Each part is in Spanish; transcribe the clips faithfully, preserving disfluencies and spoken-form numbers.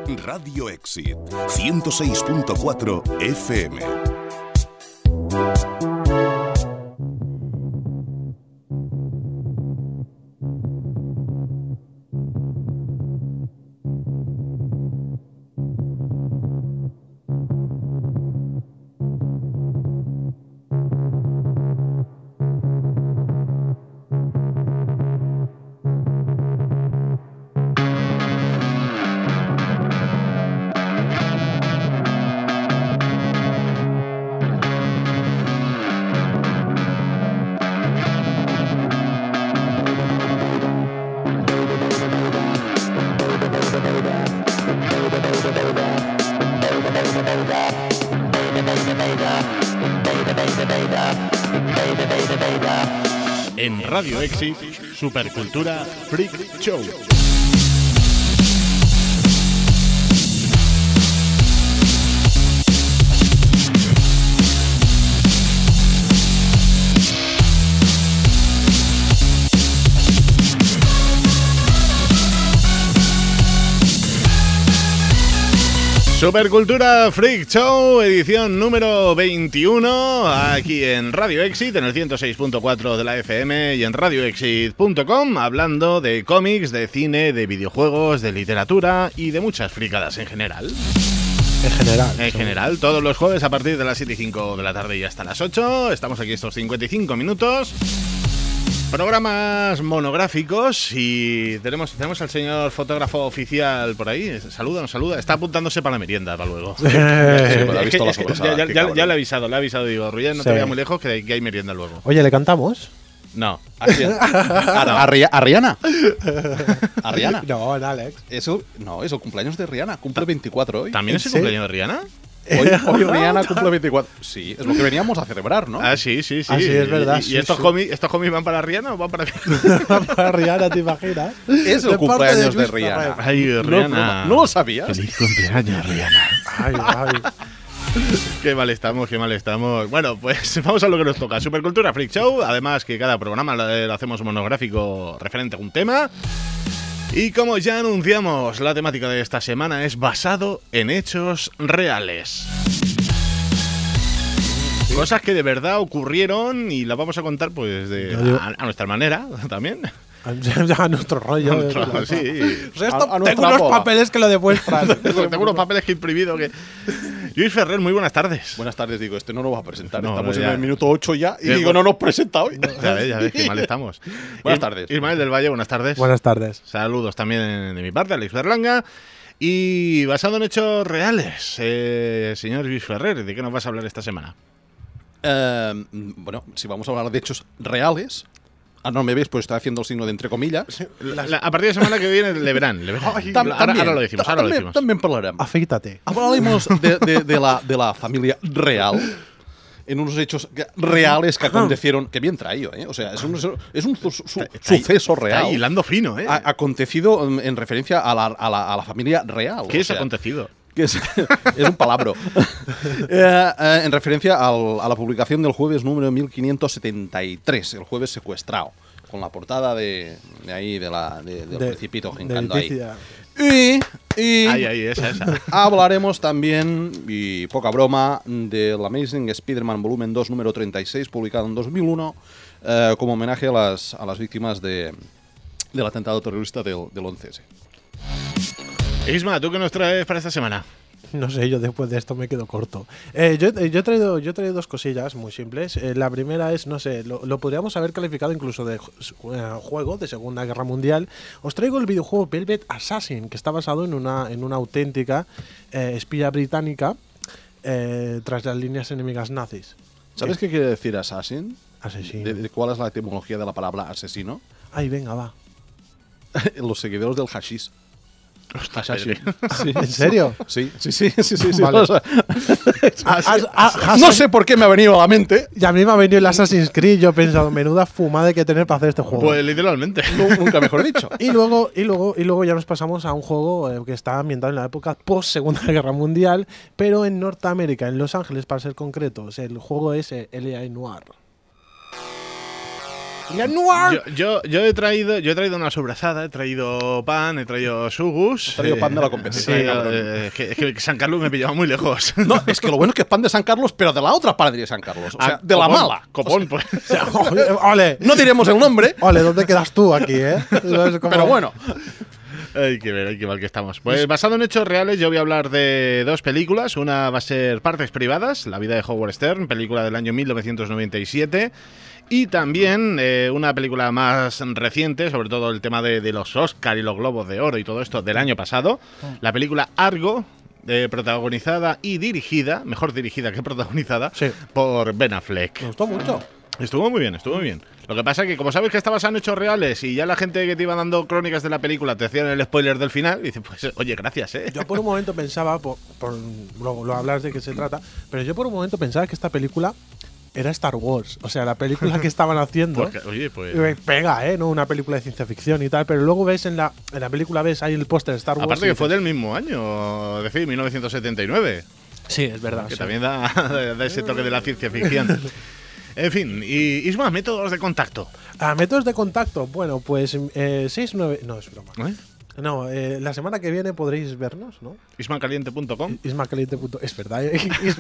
Radio Exit, ciento seis punto cuatro F M. En Radio Exit, Supercultura Freak Show. Supercultura Freak Show, edición número veintiuno, aquí en Radio Exit, en el ciento seis punto cuatro de la F M y en radio exit punto com, hablando de cómics, de cine, de videojuegos, de literatura y de muchas fricadas en general. En general. En sí. general, todos los jueves a partir de las siete y cinco de la tarde y hasta las ocho, estamos aquí estos cincuenta y cinco minutos. Programas monográficos y tenemos, tenemos al señor fotógrafo oficial por ahí. Saluda, nos saluda. Está apuntándose para la merienda, para luego. Eh, ha visto la sobrasada, ya, ya, ya, ya le he avisado, le he avisado. Digo, Ruyen, no sí. te vayas muy lejos, que hay, que hay merienda luego. Oye, ¿le cantamos? No. ¿A quién? ¿A, a, Ria- a Rihanna? ¿A Rihanna? No, en Alex. Eso, no, es el cumpleaños de Rihanna. Cumple veinticuatro hoy. ¿También es el ¿Sí? cumpleaños de Rihanna? Hoy, hoy Rihanna cumple veinticuatro. Sí, es lo que veníamos a celebrar, ¿no? Ah, sí, sí, sí. Ah, sí, es verdad, ¿Y, sí, y estos, sí. cómics, estos cómics van para Rihanna o van para mí? Para Rihanna, ¿te imaginas? Es el De cumpleaños parte de, Luis Rihanna. Ferrer. Ay, No, Rihanna. no, no lo sabías. Feliz cumpleaños, Rihanna. Ay, ay. Qué mal estamos, qué mal estamos. Bueno, pues vamos a lo que nos toca. Supercultura Freak Show. Además que cada programa lo, lo hacemos monográfico referente a un tema. Y como ya anunciamos, la temática de esta semana es basado en hechos reales. Cosas que de verdad ocurrieron y las vamos a contar pues de, a, a nuestra manera también. A nuestro rollo. A nuestro- sí. O sea, esto, A- a nuestra tengo unos bola. papeles que lo demuestran. Tengo, tengo unos papeles que he imprimido que... Luis Ferrer, muy buenas tardes. Buenas tardes, digo, este no nos va a presentar. No, Estamos no, ya. en el minuto ocho ya y Eh, digo, bueno. no nos presenta hoy. Ya ves, ya ves, qué mal estamos. Buenas Is- tardes. Ismael del Valle, buenas tardes. Buenas tardes. Saludos también de mi parte, Alex Berlanga. Y basado en hechos reales, eh, señor Luis Ferrer, ¿de qué nos vas a hablar esta semana? Eh, bueno, si vamos a hablar de hechos reales. Ah, no me ves, pues estoy haciendo el signo de entre comillas. La- la- a partir de semana que viene le verán. Le verán. Tam- ahora, también, ahora lo decimos, ahora lo también, decimos. También hablarem. Afeítate. Hablaremos de, de- de la, de la familia real en unos hechos que- reales que acontecieron. Que bien traído, ¿eh? O sea, es un, es un su- su- Está- está ahí- suceso Está real. ahí hilando fino, ¿eh? a- acontecido en, en referencia a la, a la- a la familia real. ¿Qué o es sea, acontecido? que es, es un palabro. Eh, eh, en referencia al- a la publicación del jueves número mil quinientos setenta y tres, el jueves secuestrado, con la portada de, de ahí, de la, de, del De- Principito de jincando ahí. Leticia. Y, y Ahí, ahí, esa, esa. hablaremos también, y poca broma, del Amazing Spider-Man Volumen dos, número treinta y seis, publicado en dos mil uno, eh, como homenaje a las, a las víctimas de, del atentado terrorista del, del once ese. Isma, ¿tú qué nos traes para esta semana? No sé, yo después de esto me quedo corto. Eh, yo, eh, yo, he traído, yo he traído dos cosillas muy simples. Eh, la primera es, no sé, lo, lo podríamos haber calificado incluso de ju- eh, juego de Segunda Guerra Mundial. Os traigo el videojuego Velvet Assassin, que está basado en una, en una auténtica eh, espía británica eh, tras las líneas enemigas nazis. ¿Sabes qué quiere decir assassin? Asesino. ¿De, de cuál es la etimología de la palabra asesino? Ay, venga, va. Los seguidores del hashish. Assassin. Sí, ¿En serio? Sí, sí, sí, sí, sí, sí. Vale. O sea, As- as- no sé por qué me ha venido a la mente. Y a mí me ha venido el Assassin's Creed. Yo he pensado, menuda fumada hay que tener para hacer este juego. Pues literalmente. Nu- Nunca mejor dicho. Y luego, y luego, y luego ya nos pasamos a un juego eh, que está ambientado en la época post Segunda Guerra Mundial, pero en Norteamérica, en Los Ángeles para ser concretos. El juego es eh, L A Noir. Le Noir. Yo, yo, yo he traído yo he traído una sobrasada, he traído pan, he traído sugus. He traído pan de la Sí, competencia. eh, es, que, es que San Carlos me pillaba muy lejos. No, es que lo bueno es que es pan de San Carlos, pero de la otra panadería de San Carlos. O sea, Ah, de la copón, mala. Copón, pues. Ole, No diremos el nombre, ole, ¿dónde quedas tú aquí, eh? Es como- pero bueno. Hay que ver, hay que ver que estamos. Pues basado en hechos reales, yo voy a hablar de dos películas. Una va a ser Partes Privadas, La vida de Howard Stern, película del año mil novecientos noventa y siete. Y también eh, una película más reciente, sobre todo el tema de, de los Oscar y los Globos de Oro y todo esto del año pasado. La película Argo, eh, protagonizada y dirigida, mejor dirigida que protagonizada, Sí. por Ben Affleck. Me gustó mucho. Estuvo muy bien, estuvo muy bien. Lo que pasa es que como sabes que está basado en hechos reales y ya la gente que te iba dando crónicas de la película te hacían el spoiler del final, y dices, pues oye, gracias, ¿eh? Yo por un momento pensaba, por, por luego lo hablas de qué se trata, pero yo por un momento pensaba que esta película era Star Wars. O sea, la película que estaban haciendo. Porque, oye, pues... eh, Pega, ¿eh? No una película de ciencia ficción y tal, pero luego ves en la, en la película, ves ahí el póster de Star Wars. Aparte y que fue dices, del mismo año, es decir, mil novecientos setenta y nueve, Sí, es verdad. que sí. también da, da ese toque de la ciencia ficción. En fin, y Isma, métodos de contacto. Ah, métodos de contacto. Bueno, pues eh, seis nueve. No, es broma. ¿Eh? No, eh, la semana que viene podréis vernos, ¿no? ismacaliente punto com. Ismacaliente. Es verdad, ¿eh?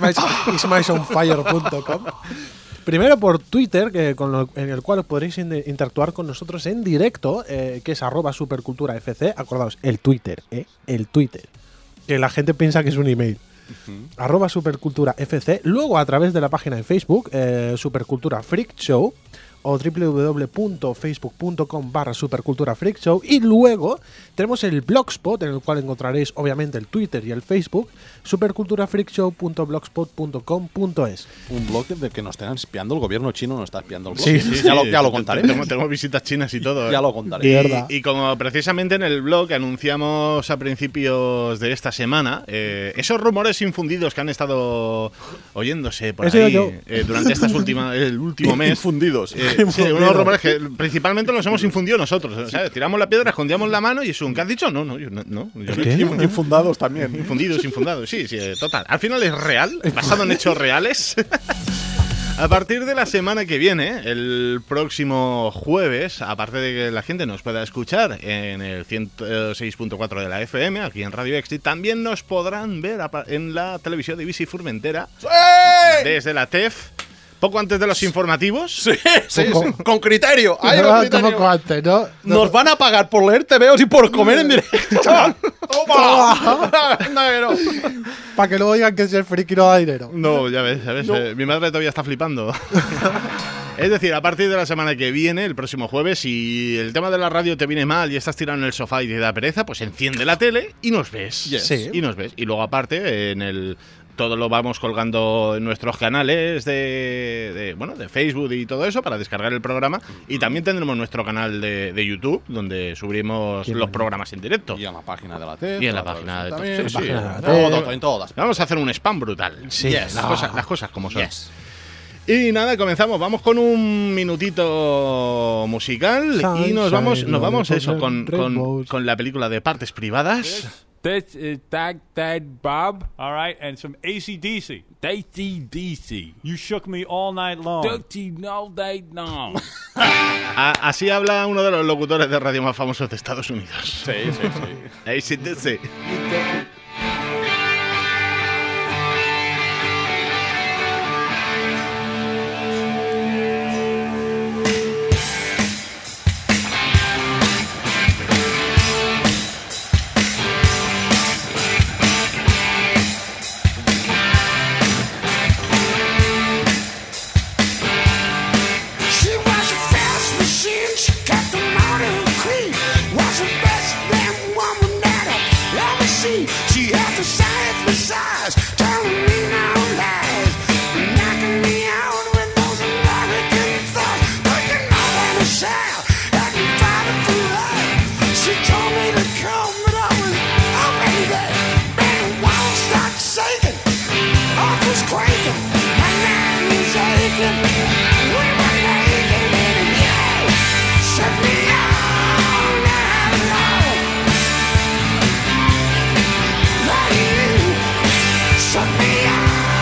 ismaisonfire punto com. Primero por Twitter, que con lo- en el cual podréis in- interactuar con nosotros en directo, eh, que es arroba superculturafc. Acordaos, el Twitter, ¿eh? El Twitter. Que la gente piensa que es un email. Arroba superculturafc. Luego a través de la página de Facebook, eh, Supercultura Freak Show, o w w w punto facebook punto com barra supercultura freak show. Y luego tenemos el blogspot, en el cual encontraréis obviamente el Twitter y el Facebook, superculturafreakshow punto blogspot punto com punto es. Un blog de que nos están espiando el gobierno chino, nos está espiando el blog. Sí, sí, ya, lo, ya lo contaré. Tengo, tengo visitas chinas y todo. ¿eh? Ya lo contaré. Y, Mierda. y como precisamente en el blog anunciamos a principios de esta semana, eh, esos rumores infundidos que han estado oyéndose por Ese ahí yo. eh, durante estas últimas el último mes. Infundidos. Eh, sí, unos rumores que principalmente los hemos infundido nosotros. ¿Sabes? Tiramos la piedra, escondíamos la mano y es un ¿qué has dicho? No, no, yo no. no yo no he ¿Qué? dicho. Infundados también. Infundidos, infundados, sí, sí, eh, total. Al final es real, basado en hechos reales. A partir de la semana que viene, el próximo jueves, aparte de que la gente nos pueda escuchar en el ciento seis punto cuatro de la F M, aquí en Radio Exit, también nos podrán ver apa- en la televisión de Ibiza y Formentera, desde la T E F, poco antes de los informativos. Sí, sí, Poco- sí. Con criterio. Hay un Ah, criterio. poco antes, ¿no? Nos van a pagar por leer T V Os y por comer en directo. ¡Toma! Anda que no. Para que luego digan que es el friki no da dinero. No, ya ves, ya ves. eh, mi madre todavía está flipando. Es decir, a partir de la semana que viene, el próximo jueves, si el tema de la radio te viene mal y estás tirado en el sofá y te da pereza, pues enciende la tele y nos ves. Yes. Sí. Y nos ves. Y luego aparte, en el todo lo vamos colgando en nuestros canales de, de, bueno, de Facebook y todo eso para descargar el programa. Y también tendremos nuestro canal de, de YouTube, donde subiremos Qué los bonito. programas en directo. Y en la página de la T. Y en la página de también. sí, sí. página de la Todo, T. todo, en todas. Vamos a hacer un spam brutal. Sí. Yes. Las, Ah. cosas, las cosas como son. Yes. Y nada, comenzamos. Vamos con un minutito musical y nos vamos, nos vamos eso con, con, con la película de Partes Privadas. This is Dag Dad Bob, all right, and some A C D C. A C D C. You shook me all night long. Dirty no day long. A- así habla uno de los locutores de radio más famosos de Estados Unidos. Sí, sí, sí. A C D C. She was a fast machine, she kept the motor clean. Was the best damn woman that I've ever seen. She had the size for size, telling me no lies, knocking me out with those American thoughts. But you know that a child, I can fight it through life. She told me to come, but I was already there. And the world started shaking, off was quaking, my mind was aching. We were naked and you set me all night long. Like you set me all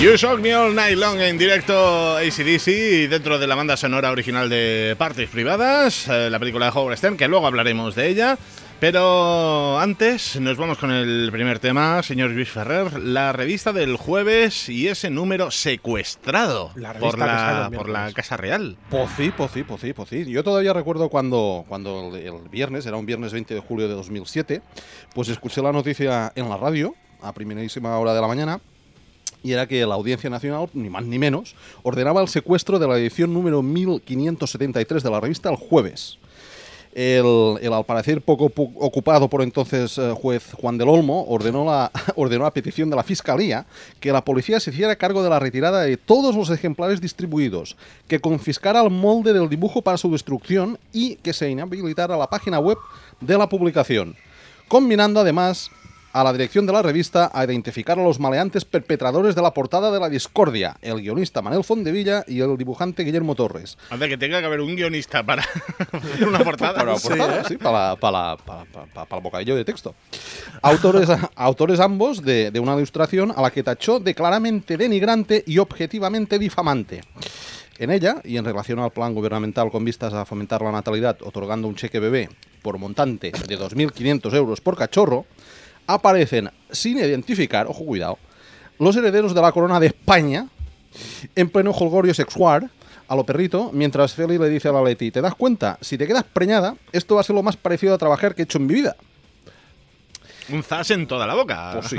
You Shock Me All Night Long en directo A C D C dentro de la banda sonora original de Partes Privadas, eh, la película de Howard Stern, que luego hablaremos de ella. Pero antes nos vamos con el primer tema, señor Luis Ferrer, la revista del jueves y ese número secuestrado La por, revista que sale la, el por la miércoles. Casa Real. Pues sí, pues sí, pues sí, pues sí. Yo todavía recuerdo cuando, cuando el, el viernes, era un viernes veinte de julio de dos mil siete, pues escuché la noticia en la radio, a primerísima hora de la mañana, y era que la Audiencia Nacional, ni más ni menos, ordenaba el secuestro de la edición número mil quinientos setenta y tres de la revista el jueves. El, el al parecer poco pu- ocupado por entonces eh, juez Juan del Olmo ordenó, la, ordenó a petición de la Fiscalía que la policía se hiciera cargo de la retirada de todos los ejemplares distribuidos, que confiscara el molde del dibujo para su destrucción y que se inhabilitara la página web de la publicación, combinando además a la dirección de la revista a identificar a los maleantes perpetradores de la portada de La Discordia, el guionista Manel Fondevilla y el dibujante Guillermo Torres. Anda, que tenga que haber un guionista para hacer una portada. Para la portada, sí, para, para, para, para, para el bocadillo de texto. Autores, autores ambos de, de una ilustración a la que tachó de claramente denigrante y objetivamente difamante. En ella, y en relación al plan gubernamental con vistas a fomentar la natalidad, otorgando un cheque bebé por montante de dos mil quinientos euros por cachorro, aparecen, sin identificar, ojo cuidado, los herederos de la corona de España en pleno jolgorio sexual a lo perrito, mientras Feli le dice a la Leti: ¿te das cuenta? Si te quedas preñada, esto va a ser lo más parecido a trabajar que he hecho en mi vida. Un zas en toda la boca. Pues sí.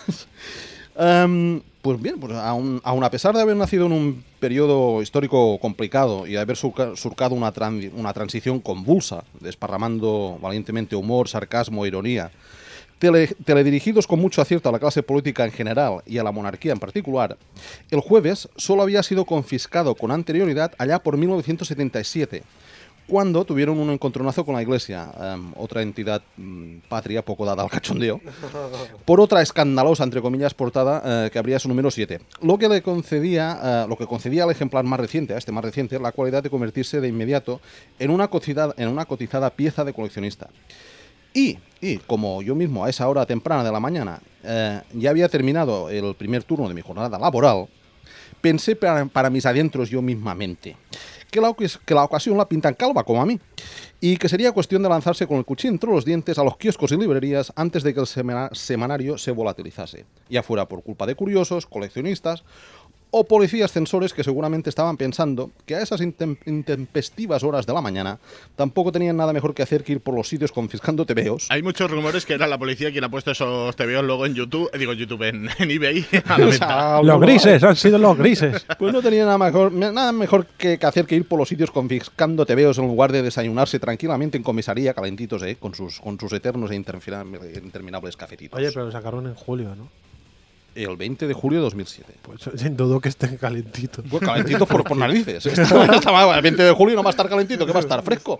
um, pues bien, pues aun, aun a pesar de haber nacido en un periodo histórico complicado y de haber surca, surcado una, tran, una transición convulsa, desparramando valientemente humor, sarcasmo, ironía, Tele, teledirigidos con mucho acierto a la clase política en general y a la monarquía en particular, el jueves solo había sido confiscado con anterioridad allá por mil novecientos setenta y siete, cuando tuvieron un encontronazo con la Iglesia, um, otra entidad um, patria poco dada al cachondeo, por otra escandalosa, entre comillas, portada uh, que abría su número siete, lo que le concedía, uh, lo que concedía al ejemplar más reciente, a este más reciente, la cualidad de convertirse de inmediato en una cotizada, en una cotizada pieza de coleccionista. Y, y como yo mismo a esa hora temprana de la mañana eh, ya había terminado el primer turno de mi jornada laboral, pensé para, para mis adentros yo mismamente que la, que la ocasión la pintan calva como a mí y que sería cuestión de lanzarse con el cuchillo entre los dientes a los kioscos y librerías antes de que el semana, semanario se volatilizase, ya fuera por culpa de curiosos, coleccionistas o policías censores que seguramente estaban pensando que a esas intem intempestivas horas de la mañana tampoco tenían nada mejor que hacer que ir por los sitios confiscando tebeos. Hay muchos rumores que era la policía quien ha puesto esos tebeos luego en YouTube, eh, digo YouTube, en, en eBay a la O venta. sea, Los grises, han sido los grises. Pues no tenía nada mejor, nada mejor que, que hacer que ir por los sitios confiscando tebeos en lugar de desayunarse tranquilamente en comisaría, calentitos, ¿eh? Con sus, con sus eternos e interminables cafetitos. Oye, pero lo sacaron en julio, ¿no? El veinte de julio de dos mil siete. Pues sin duda que estén calentitos. Pues calentito por, por narices. Está, está, el veinte de julio no va a estar calentito, que va a estar fresco.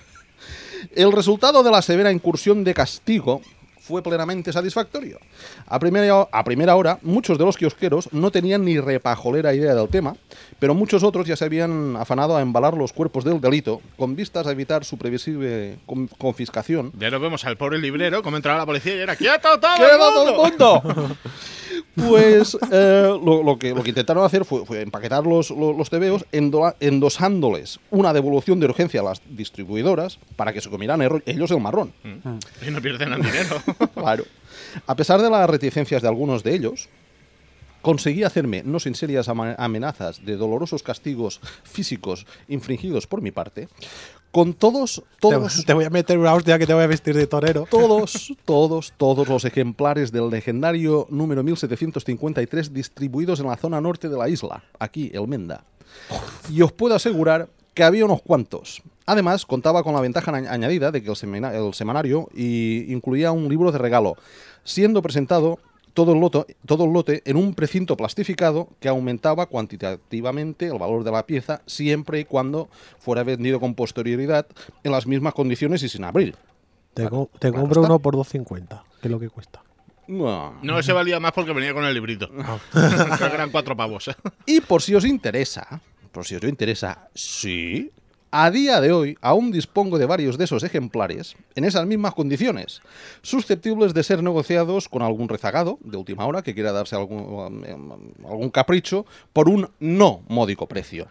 El resultado de la severa incursión de castigo fue plenamente satisfactorio. A primera, a primera hora, muchos de los kiosqueros no tenían ni repajolera idea del tema, pero muchos otros ya se habían afanado a embalar los cuerpos del delito con vistas a evitar su previsible con confiscación. Ya nos vemos al pobre librero, como entraba la policía y era ¡quieto todo ¡Queda el mundo! todo el mundo! Pues eh, lo, lo, que, lo que intentaron hacer fue, fue empaquetar los, los, los tebeos endo, endosándoles una devolución de urgencia a las distribuidoras para que se comieran ellos el marrón. Mm. Y no pierden el dinero. Claro. A pesar de las reticencias de algunos de ellos, conseguí hacerme, no sin serias amenazas de dolorosos castigos físicos infringidos por mi parte, con todos, todos... Te, te voy a meter una hostia que te voy a vestir de torero. Todos, todos, todos los ejemplares del legendario número mil setecientos cincuenta y tres distribuidos en la zona norte de la isla, aquí, el Menda. Y os puedo asegurar que había unos cuantos. Además, contaba con la ventaja añadida de que el, semana, el semanario y incluía un libro de regalo, siendo presentado todo el, loto, todo el lote en un precinto plastificado que aumentaba cuantitativamente el valor de la pieza siempre y cuando fuera vendido con posterioridad en las mismas condiciones y sin abrir. Te, co te compro uno por dos cincuenta, que es lo que cuesta. No. No, ese valía más porque venía con el librito. Creo que eran cuatro pavos. Y por si os interesa, por si os interesa, sí, A día de hoy, aún dispongo de varios de esos ejemplares en esas mismas condiciones, susceptibles de ser negociados con algún rezagado de última hora que quiera darse algún, algún capricho por un no módico precio.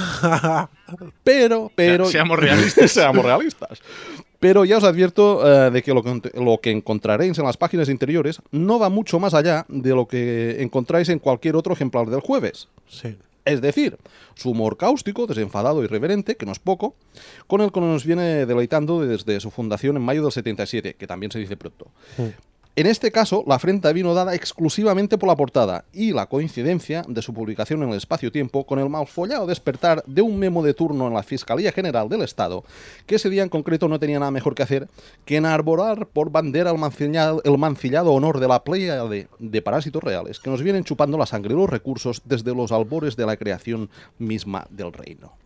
Pero, pero... Seamos realistas. Seamos realistas. Pero ya os advierto uh, de que lo, que lo que encontraréis en las páginas interiores no va mucho más allá de lo que encontráis en cualquier otro ejemplar del jueves. Sí. Es decir, su humor cáustico, desenfadado y irreverente, que no es poco, con el que nos viene deleitando desde su fundación en mayo del setenta y siete, que también se dice pronto. Mm. En este caso, la afrenta vino dada exclusivamente por la portada y la coincidencia de su publicación en el espacio-tiempo con el malfollado despertar de un memo de turno en la Fiscalía General del Estado, que ese día en concreto no tenía nada mejor que hacer que enarborar por bandera el mancillado, el mancillado honor de la playa de, de parásitos reales que nos vienen chupando la sangre y los recursos desde los albores de la creación misma del reino.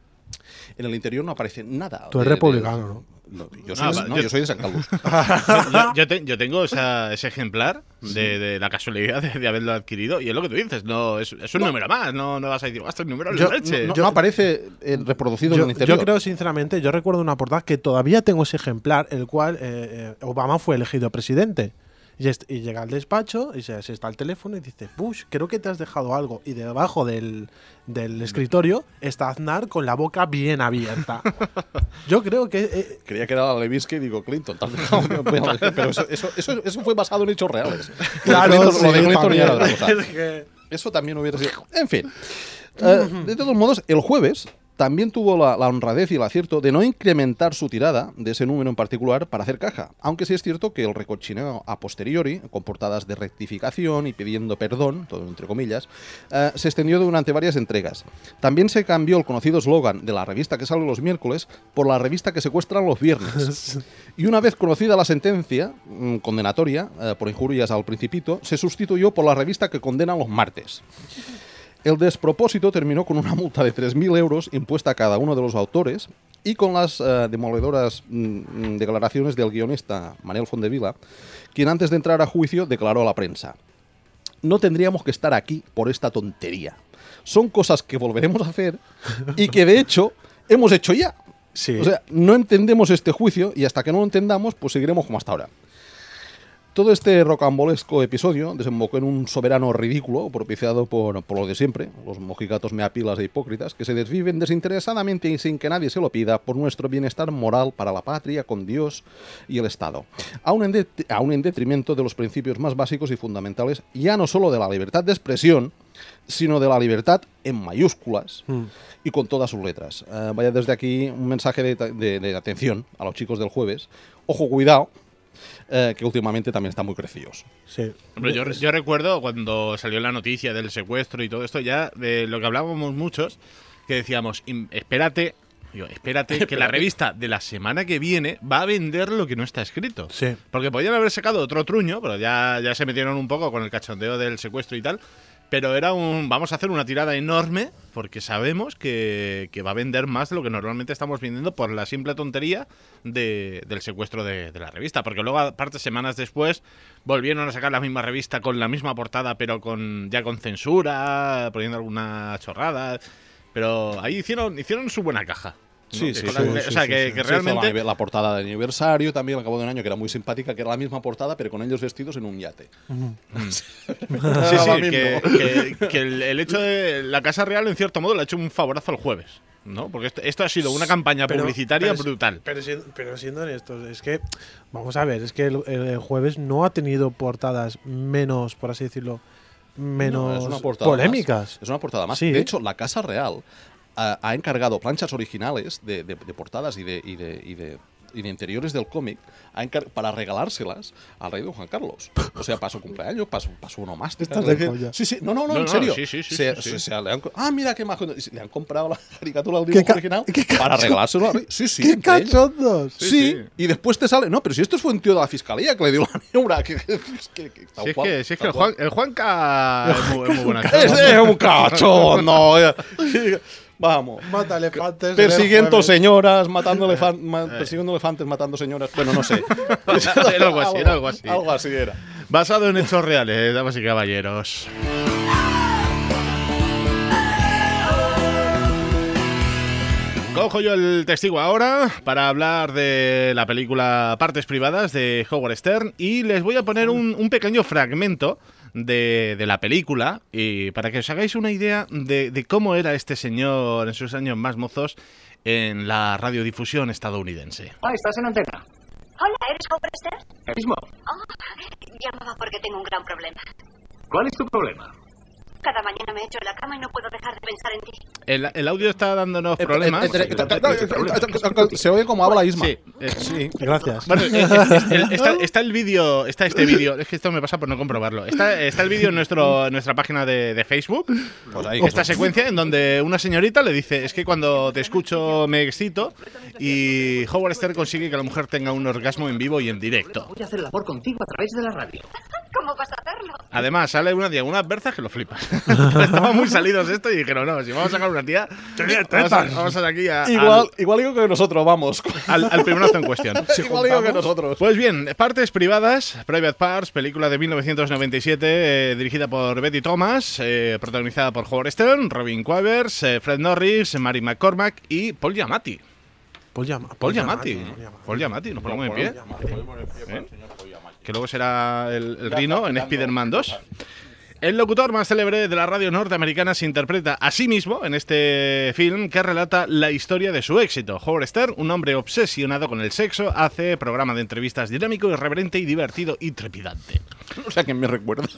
En el interior no aparece nada. Tú eres de, republicano, de, ¿no? No, yo, soy Ah, de, va, no, yo- yo soy de San Carlos. yo, yo te- yo tengo esa- ese ejemplar de, de la casualidad de, de haberlo adquirido y es lo que tú dices, no es, es un número más, no, no vas a decir, "Oh, este número es Yo- leche". No, no aparece eh, reproducido en Yo, el interior. yo creo, sinceramente, yo recuerdo una portada que todavía tengo ese ejemplar, el cual eh, eh, Obama fue elegido presidente. Y, est- y llega al despacho y se, se está al teléfono y dice, Bush, creo que te has dejado algo. Y debajo del, del escritorio está Aznar con la boca bien abierta. Yo creo que... eh, Creía que era la Levinsky y digo Clinton. tal- Pero eso, eso, eso, eso fue basado en hechos reales. claro, Lo de Clinton, lo de sí, Clinton ya era también. otra cosa. Es que- Eso también hubiera sido. En fin. Eh, de todos modos, el jueves también tuvo la, la honradez y el acierto de no incrementar su tirada de ese número en particular para hacer caja. Aunque sí es cierto que el recochineo a posteriori, con portadas de rectificación y pidiendo perdón, todo entre comillas, eh, se extendió durante varias entregas. También se cambió el conocido eslogan de la revista que sale los miércoles por la revista que secuestran los viernes. Y una vez conocida la sentencia mm, condenatoria eh, por injurias al Principito, se sustituyó por la revista que condena los martes. El despropósito terminó con una multa de tres mil euros impuesta a cada uno de los autores y con las eh, demoledoras mm, declaraciones del guionista Manel Fondevila, quien antes de entrar a juicio declaró a la prensa: no tendríamos que estar aquí por esta tontería. Son cosas que volveremos a hacer y que de hecho hemos hecho ya. Sí. O sea, no entendemos este juicio y hasta que no lo entendamos, pues seguiremos como hasta ahora. Todo este rocambolesco episodio desembocó en un soberano ridículo propiciado por, por lo de siempre, los mojigatos meapilas e hipócritas, que se desviven desinteresadamente y sin que nadie se lo pida por nuestro bienestar moral para la patria, con Dios y el Estado, aún en, de- aún en detrimento de los principios más básicos y fundamentales, ya no solo de la libertad de expresión, sino de la libertad en mayúsculas Mm. y con todas sus letras. Eh, vaya desde aquí un mensaje de, de- de atención a los chicos del jueves. Ojo, cuidado, eh, que últimamente también están muy crecidos. sí. Hombre, yo, yo recuerdo cuando salió la noticia del secuestro y todo esto, ya de lo que hablábamos muchos, que decíamos, "Im- espérate, digo, espérate, que la revista de la semana que viene va a vender lo que no está escrito". Sí. Porque podían haber sacado otro truño, pero ya, ya se metieron un poco con el cachondeo del secuestro y tal. Pero era un, vamos a hacer una tirada enorme porque sabemos que, que va a vender más de lo que normalmente estamos vendiendo por la simple tontería de- del secuestro de, de la revista. Porque luego, aparte, semanas después, volvieron a sacar la misma revista con la misma portada, pero con ya con censura, poniendo alguna chorrada. Pero ahí hicieron, hicieron su buena caja. ¿no? Sí, Que sí, con sí, la- sí, o sea, sí, que, sí. que Se hizo realmente... la, la portada de aniversario también al cabo de un año, que era muy simpática, que era la misma portada, pero con ellos vestidos en un yate. Sí, Era sí, lo que, mismo. que- que el, el hecho de la Casa Real, en cierto modo, le ha hecho un favorazo al jueves, ¿no? Porque esto, esto ha sido una campaña Pero- publicitaria pero- brutal. Pero, siendo, pero siendo honestos, es que, vamos a ver, es que el, el jueves no ha tenido portadas menos, por así decirlo, menos No, es una portada polémicas. más. Es una portada más. Sí. De hecho, la Casa Real ha, ha encargado planchas originales de, de- de portadas y de, y de, y de- y de interiores del cómic ha encar- para regalárselas al rey don Juan Carlos. O sea, para su cumpleaños, para su, para su onomástica. Estás de coña. Sí, sí. No, no, no, No, en no, serio. sí, sí, sí, Se- sí, sí. se- se le han co- ah, mira qué majo. Y Le han comprado la caricatura del ¿Qué dibujo ca- original qué para cacho- regalárselo al rey. Sí, sí. ¡Qué entre ellos. cachondos! Sí, Sí, sí. y después te sale. No, pero si esto fue un tío de la fiscalía que le dio la neura. Que, que, que- que- tal Si es cual, que, si es que tal el, cual. Juan, el Juanca es muy, es muy buena Es, cosa. es un cachondo. Vamos. Mata elefantes. Persiguiendo en el jueves. señoras, matando elefantes, persiguiendo elefantes, matando señoras. Bueno, no sé. Era algo así, era algo así. Algo así era. Basado en hechos reales, damas y caballeros. Cojo yo el testigo ahora para hablar de la película Partes Privadas de Howard Stern y les voy a poner un, un pequeño fragmento de, de la película y para que os hagáis una idea de, de cómo era este señor en sus años más mozos en la radiodifusión estadounidense. Ah, estás en antena. Hola, ¿eres Howard Stern? El mismo. Oh, llamaba porque tengo un gran problema. ¿Cuál es tu problema? Cada mañana me echo en la cama y no puedo dejar de pensar en ti. El, el audio está dándonos problemas. Se oye como habla Isma. Sí, eh, sí. Gracias. Bueno, eh, eh, el- está, está el vídeo, está este vídeo. Es que esto me pasa por no comprobarlo. Está, está el vídeo en nuestro, en nuestra página de, de Facebook. Pues ahí. Esta secuencia en donde una señorita le dice: es que cuando te escucho me excito. Y Howard Stern consigue que la mujer tenga un orgasmo en vivo y en directo. Voy a hacer el amor contigo a través de la radio. ¿Cómo vas a hacerlo? Además, sale una tía, unas berzas que lo flipas. Estaban muy salidos esto y dijeron: no, si vamos a sacar una tía, vamos a, vamos a aquí a, Igual, igual digo que nosotros, vamos. al, al, al primerozo en cuestión. Igual digo que nosotros. Pues bien, Partes Privadas, Private Parts, película de mil novecientos noventa y siete, eh, dirigida por Betty Thomas, eh, protagonizada por Howard Stern, Robin Quivers, eh, Fred Norris, Mary McCormack y Paul Giamatti. Paul, Giam- Paul Giamatti. Paul Giamatti. Paul Giamatti, nos ponemos en pie. ¿Eh? Que luego será el, el Rhino en Spider-Man dos. El locutor más célebre de la radio norteamericana se interpreta a sí mismo en este film que relata la historia de su éxito. Howard Stern, un hombre obsesionado con el sexo, hace programa de entrevistas dinámico, irreverente y divertido y trepidante. O sea, que me recuerda.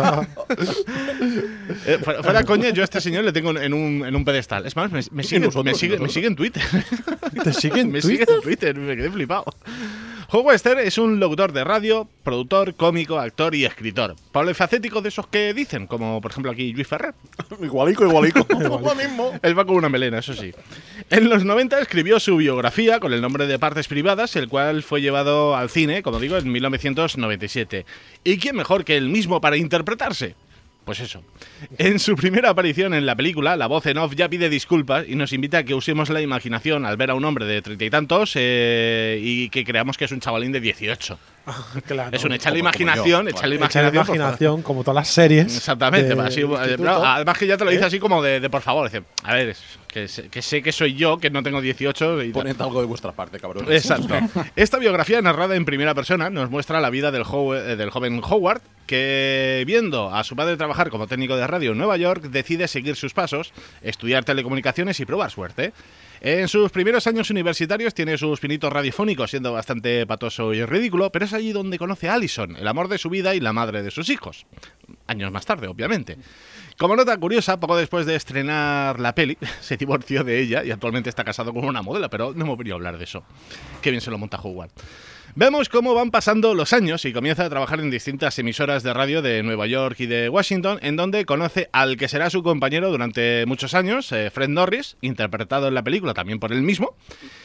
Eh, fuera, fuera coña, yo a este señor le tengo en un, en un pedestal. Es más, me, me sigue, nosotros, me, sigue, me nosotros. sigue en Twitter. ¿Te sigue en me Twitter? sigue en Twitter, me quedé flipado. Howard Stern es un locutor de radio, productor, cómico, actor y escritor. Polifacético de esos que dicen, como por ejemplo aquí Luis Ferrer. Igualico, igualico. Lo mismo. Él va con una melena, eso sí. En los noventa escribió su biografía con el nombre de Partes Privadas, el cual fue llevado al cine, como digo, en mil novecientos noventa y siete. ¿Y quién mejor que él mismo para interpretarse? Pues eso. En su primera aparición en la película, la voz en off ya pide disculpas y nos invita a que usemos la imaginación al ver a un hombre de treinta y tantos eh, y que creamos que es un chavalín de dieciocho. Claro. Es un echarle como- como imaginación, yo. echarle Echa la imaginación. por favor. imaginación, como todas las series. Exactamente, de así, eh, instituto. no, además que ya te lo dice ¿Eh? así como de, de por favor, dice, a ver, es- que, sé, que sé que soy yo, que no tengo dieciocho y tal. Poned algo de vuestra parte, cabrón. Exacto. Esta biografía narrada en primera persona nos muestra la vida del, How- eh, del joven Howard que, viendo a su padre trabajar como técnico de radio en Nueva York, decide seguir sus pasos, estudiar telecomunicaciones y probar suerte. En sus primeros años universitarios tiene sus pinitos radiofónicos, siendo bastante patoso y ridículo, pero es allí donde conoce a Allison, el amor de su vida y la madre de sus hijos. Años más tarde, obviamente. Como nota curiosa, poco después de estrenar la peli, se divorció de ella y actualmente está casado con una modelo, pero no hemos venido a hablar de eso. Qué bien se lo monta Howard. Vemos cómo van pasando los años y comienza a trabajar en distintas emisoras de radio de Nueva York y de Washington, en donde conoce al que será su compañero durante muchos años, eh, Fred Norris, interpretado en la película también por él mismo,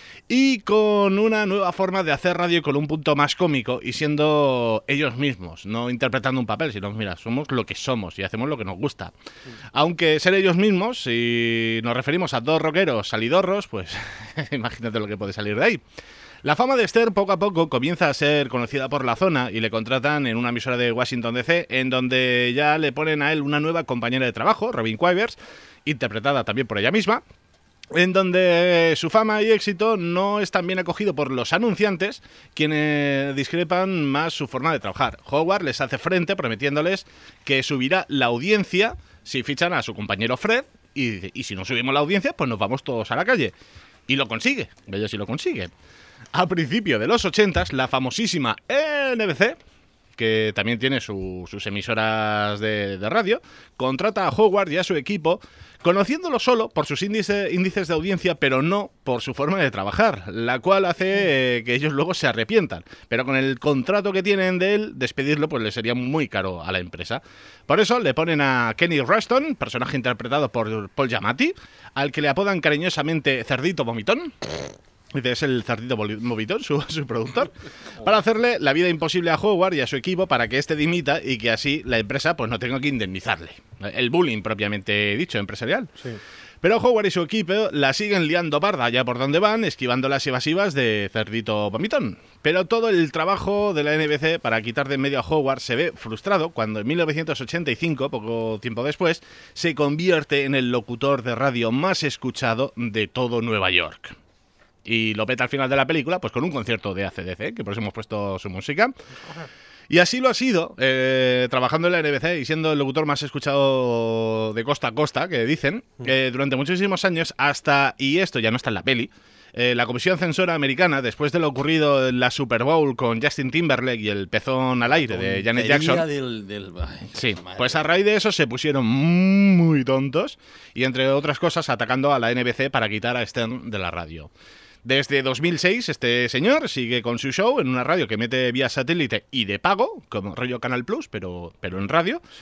y con una nueva forma de hacer radio con un punto más cómico y siendo ellos mismos, no interpretando un papel, sino, mira, somos lo que somos y hacemos lo que nos gusta. Aunque ser ellos mismos, si nos referimos a dos rockeros salidorros, pues imagínate lo que puede salir de ahí. La fama de Stern poco a poco comienza a ser conocida por la zona y le contratan en una emisora de Washington D C, en donde ya le ponen a él una nueva compañera de trabajo, Robin Quivers, interpretada también por ella misma, en donde su fama y éxito no es tan bien acogido por los anunciantes, quienes discrepan más su forma de trabajar. Howard les hace frente prometiéndoles que subirá la audiencia si fichan a su compañero Fred, y dice, y si no subimos la audiencia, pues nos vamos todos a la calle. Y lo consigue, ellos sí lo consiguen. A principios de los ochentas, la famosísima N B C, que también tiene su, sus emisoras de, de radio, contrata a Howard y a su equipo, conociéndolo solo por sus índice, índices de audiencia, pero no por su forma de trabajar, la cual hace eh, que ellos luego se arrepientan. Pero con el contrato que tienen de él, despedirlo pues le sería muy caro a la empresa. Por eso le ponen a Kenny Ruston, personaje interpretado por Paul Giamatti, al que le apodan cariñosamente Cerdito Vomitón. Dice, es el Cerdito Movitón, su, su productor, para hacerle la vida imposible a Howard y a su equipo para que éste dimita y que así la empresa pues no tenga que indemnizarle. El bullying propiamente dicho, empresarial. Sí. Pero Howard y su equipo la siguen liando parda ya por donde van, esquivando las evasivas de Cerdito Vomitón. Pero todo el trabajo de la N B C para quitar de en medio a Howard se ve frustrado cuando en mil novecientos ochenta y cinco, poco tiempo después, se convierte en el locutor de radio más escuchado de todo Nueva York. Y lo peta al final de la película, pues con un concierto de A C D C, que por eso hemos puesto su música. Y así lo ha sido, eh, trabajando en la N B C y siendo el locutor más escuchado de costa a costa, que dicen, eh, durante muchísimos años, hasta, y esto ya no está en la peli, eh, la Comisión Censora Americana, después de lo ocurrido en la Super Bowl con Justin Timberlake y el pezón al aire de Janet Jackson, del, del... Ay, sí, madre. pues a raíz de eso se pusieron muy tontos y, entre otras cosas, atacando a la N B C para quitar a Stern de la radio. Desde dos mil seis, este señor sigue con su show en una radio que mete vía satélite y de pago, como rollo Canal Plus, pero, pero en radio. Sí.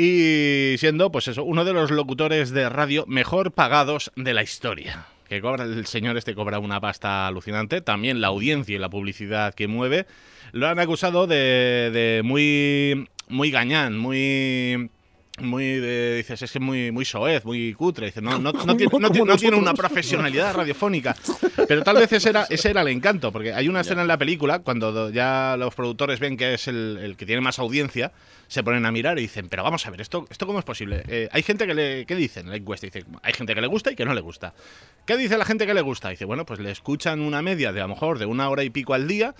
Y siendo, pues eso, uno de los locutores de radio mejor pagados de la historia. Que cobra, el señor este cobra una pasta alucinante. También la audiencia y la publicidad que mueve lo han acusado de, de muy, muy gañán, muy... Muy de, dices, es que muy, muy soez, muy cutre. Dice, no, no, no, tiene, no, no tiene una profesionalidad radiofónica. Pero tal vez ese era, ese era el encanto, porque hay una escena en la película cuando ya los productores ven que es el, el que tiene más audiencia, se ponen a mirar y dicen, pero vamos a ver, ¿esto, esto cómo es posible? Eh, hay gente que le... ¿Qué dicen en la encuesta? Dice, hay gente que le gusta y que no le gusta. ¿Qué dice la gente que le gusta? Dice, bueno, pues le escuchan una media de a lo mejor de una hora y pico al día.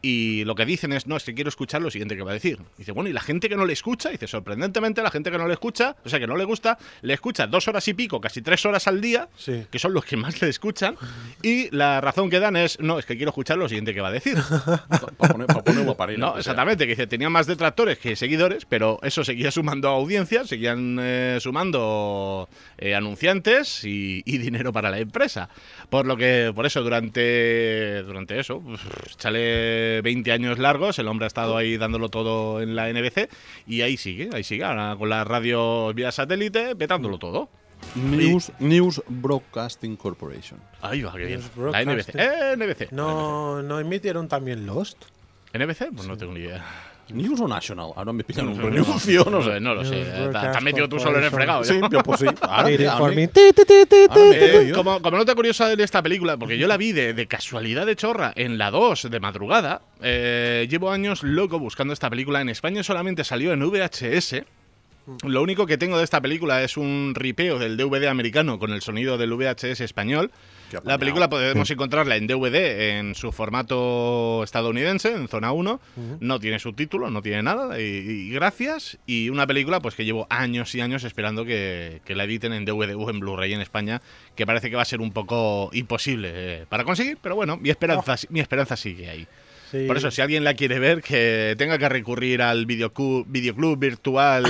Y lo que dicen es, no, es que quiero escuchar lo siguiente que va a decir. Dice, bueno, ¿y la gente que no le escucha? Dice, sorprendentemente, la gente que no le escucha, o sea, que no le gusta, le escucha dos horas y pico, casi tres horas al día, Sí. que son los que más le escuchan, y la razón que dan es, no, es que quiero escuchar lo siguiente que va a decir. Para poner, pa poner guaparina, No, o sea. exactamente, que dice, tenía más detractores que seguidores, pero eso seguía sumando audiencias, seguían eh, sumando eh, anunciantes y, y dinero para la empresa. Por lo que, por eso, durante, durante eso, pues, échale veinte años largos, el hombre ha estado ahí dándolo todo en la N B C y ahí sigue, ahí sigue, ahora con las radios vía satélite, petándolo todo. News, News Broadcasting Corporation. Ahí va, qué bien. News La N B C. Broadcasting. Eh, N B C. ¿No, ¿No emitieron también Lost? ¿N B C? Pues no tengo ni idea. News o National. Ahora me pillan un No, renuncio, no no sé. sé, no lo sé. News Te te has Broadcast metido tú solo en el fregado. Sí, ¿no? pero pues sí. Ahora, Waiting a for mí- me. Ti, ti, ti, ti, ahora me- Eh, yo. como, como nota curiosa de esta película, porque yo la vi de, de casualidad de chorra en la dos de madrugada, eh, llevo años loco buscando esta película. En España solamente salió en V H S. Lo único que tengo de esta película es un ripeo del D V D americano con el sonido del V H S español. Qué La apañado. película podemos encontrarla en D V D en su formato estadounidense, en zona uno. No tiene subtítulos, no tiene nada. Y, y gracias. Y una película pues que llevo años y años esperando que, que la editen en D V D o en Blu-ray en España, que parece que va a ser un poco imposible eh, para conseguir. Pero bueno, mi esperanza, mi esperanza sigue ahí. Sí. Por eso, si alguien la quiere ver, que tenga que recurrir al videoclub, videoclub virtual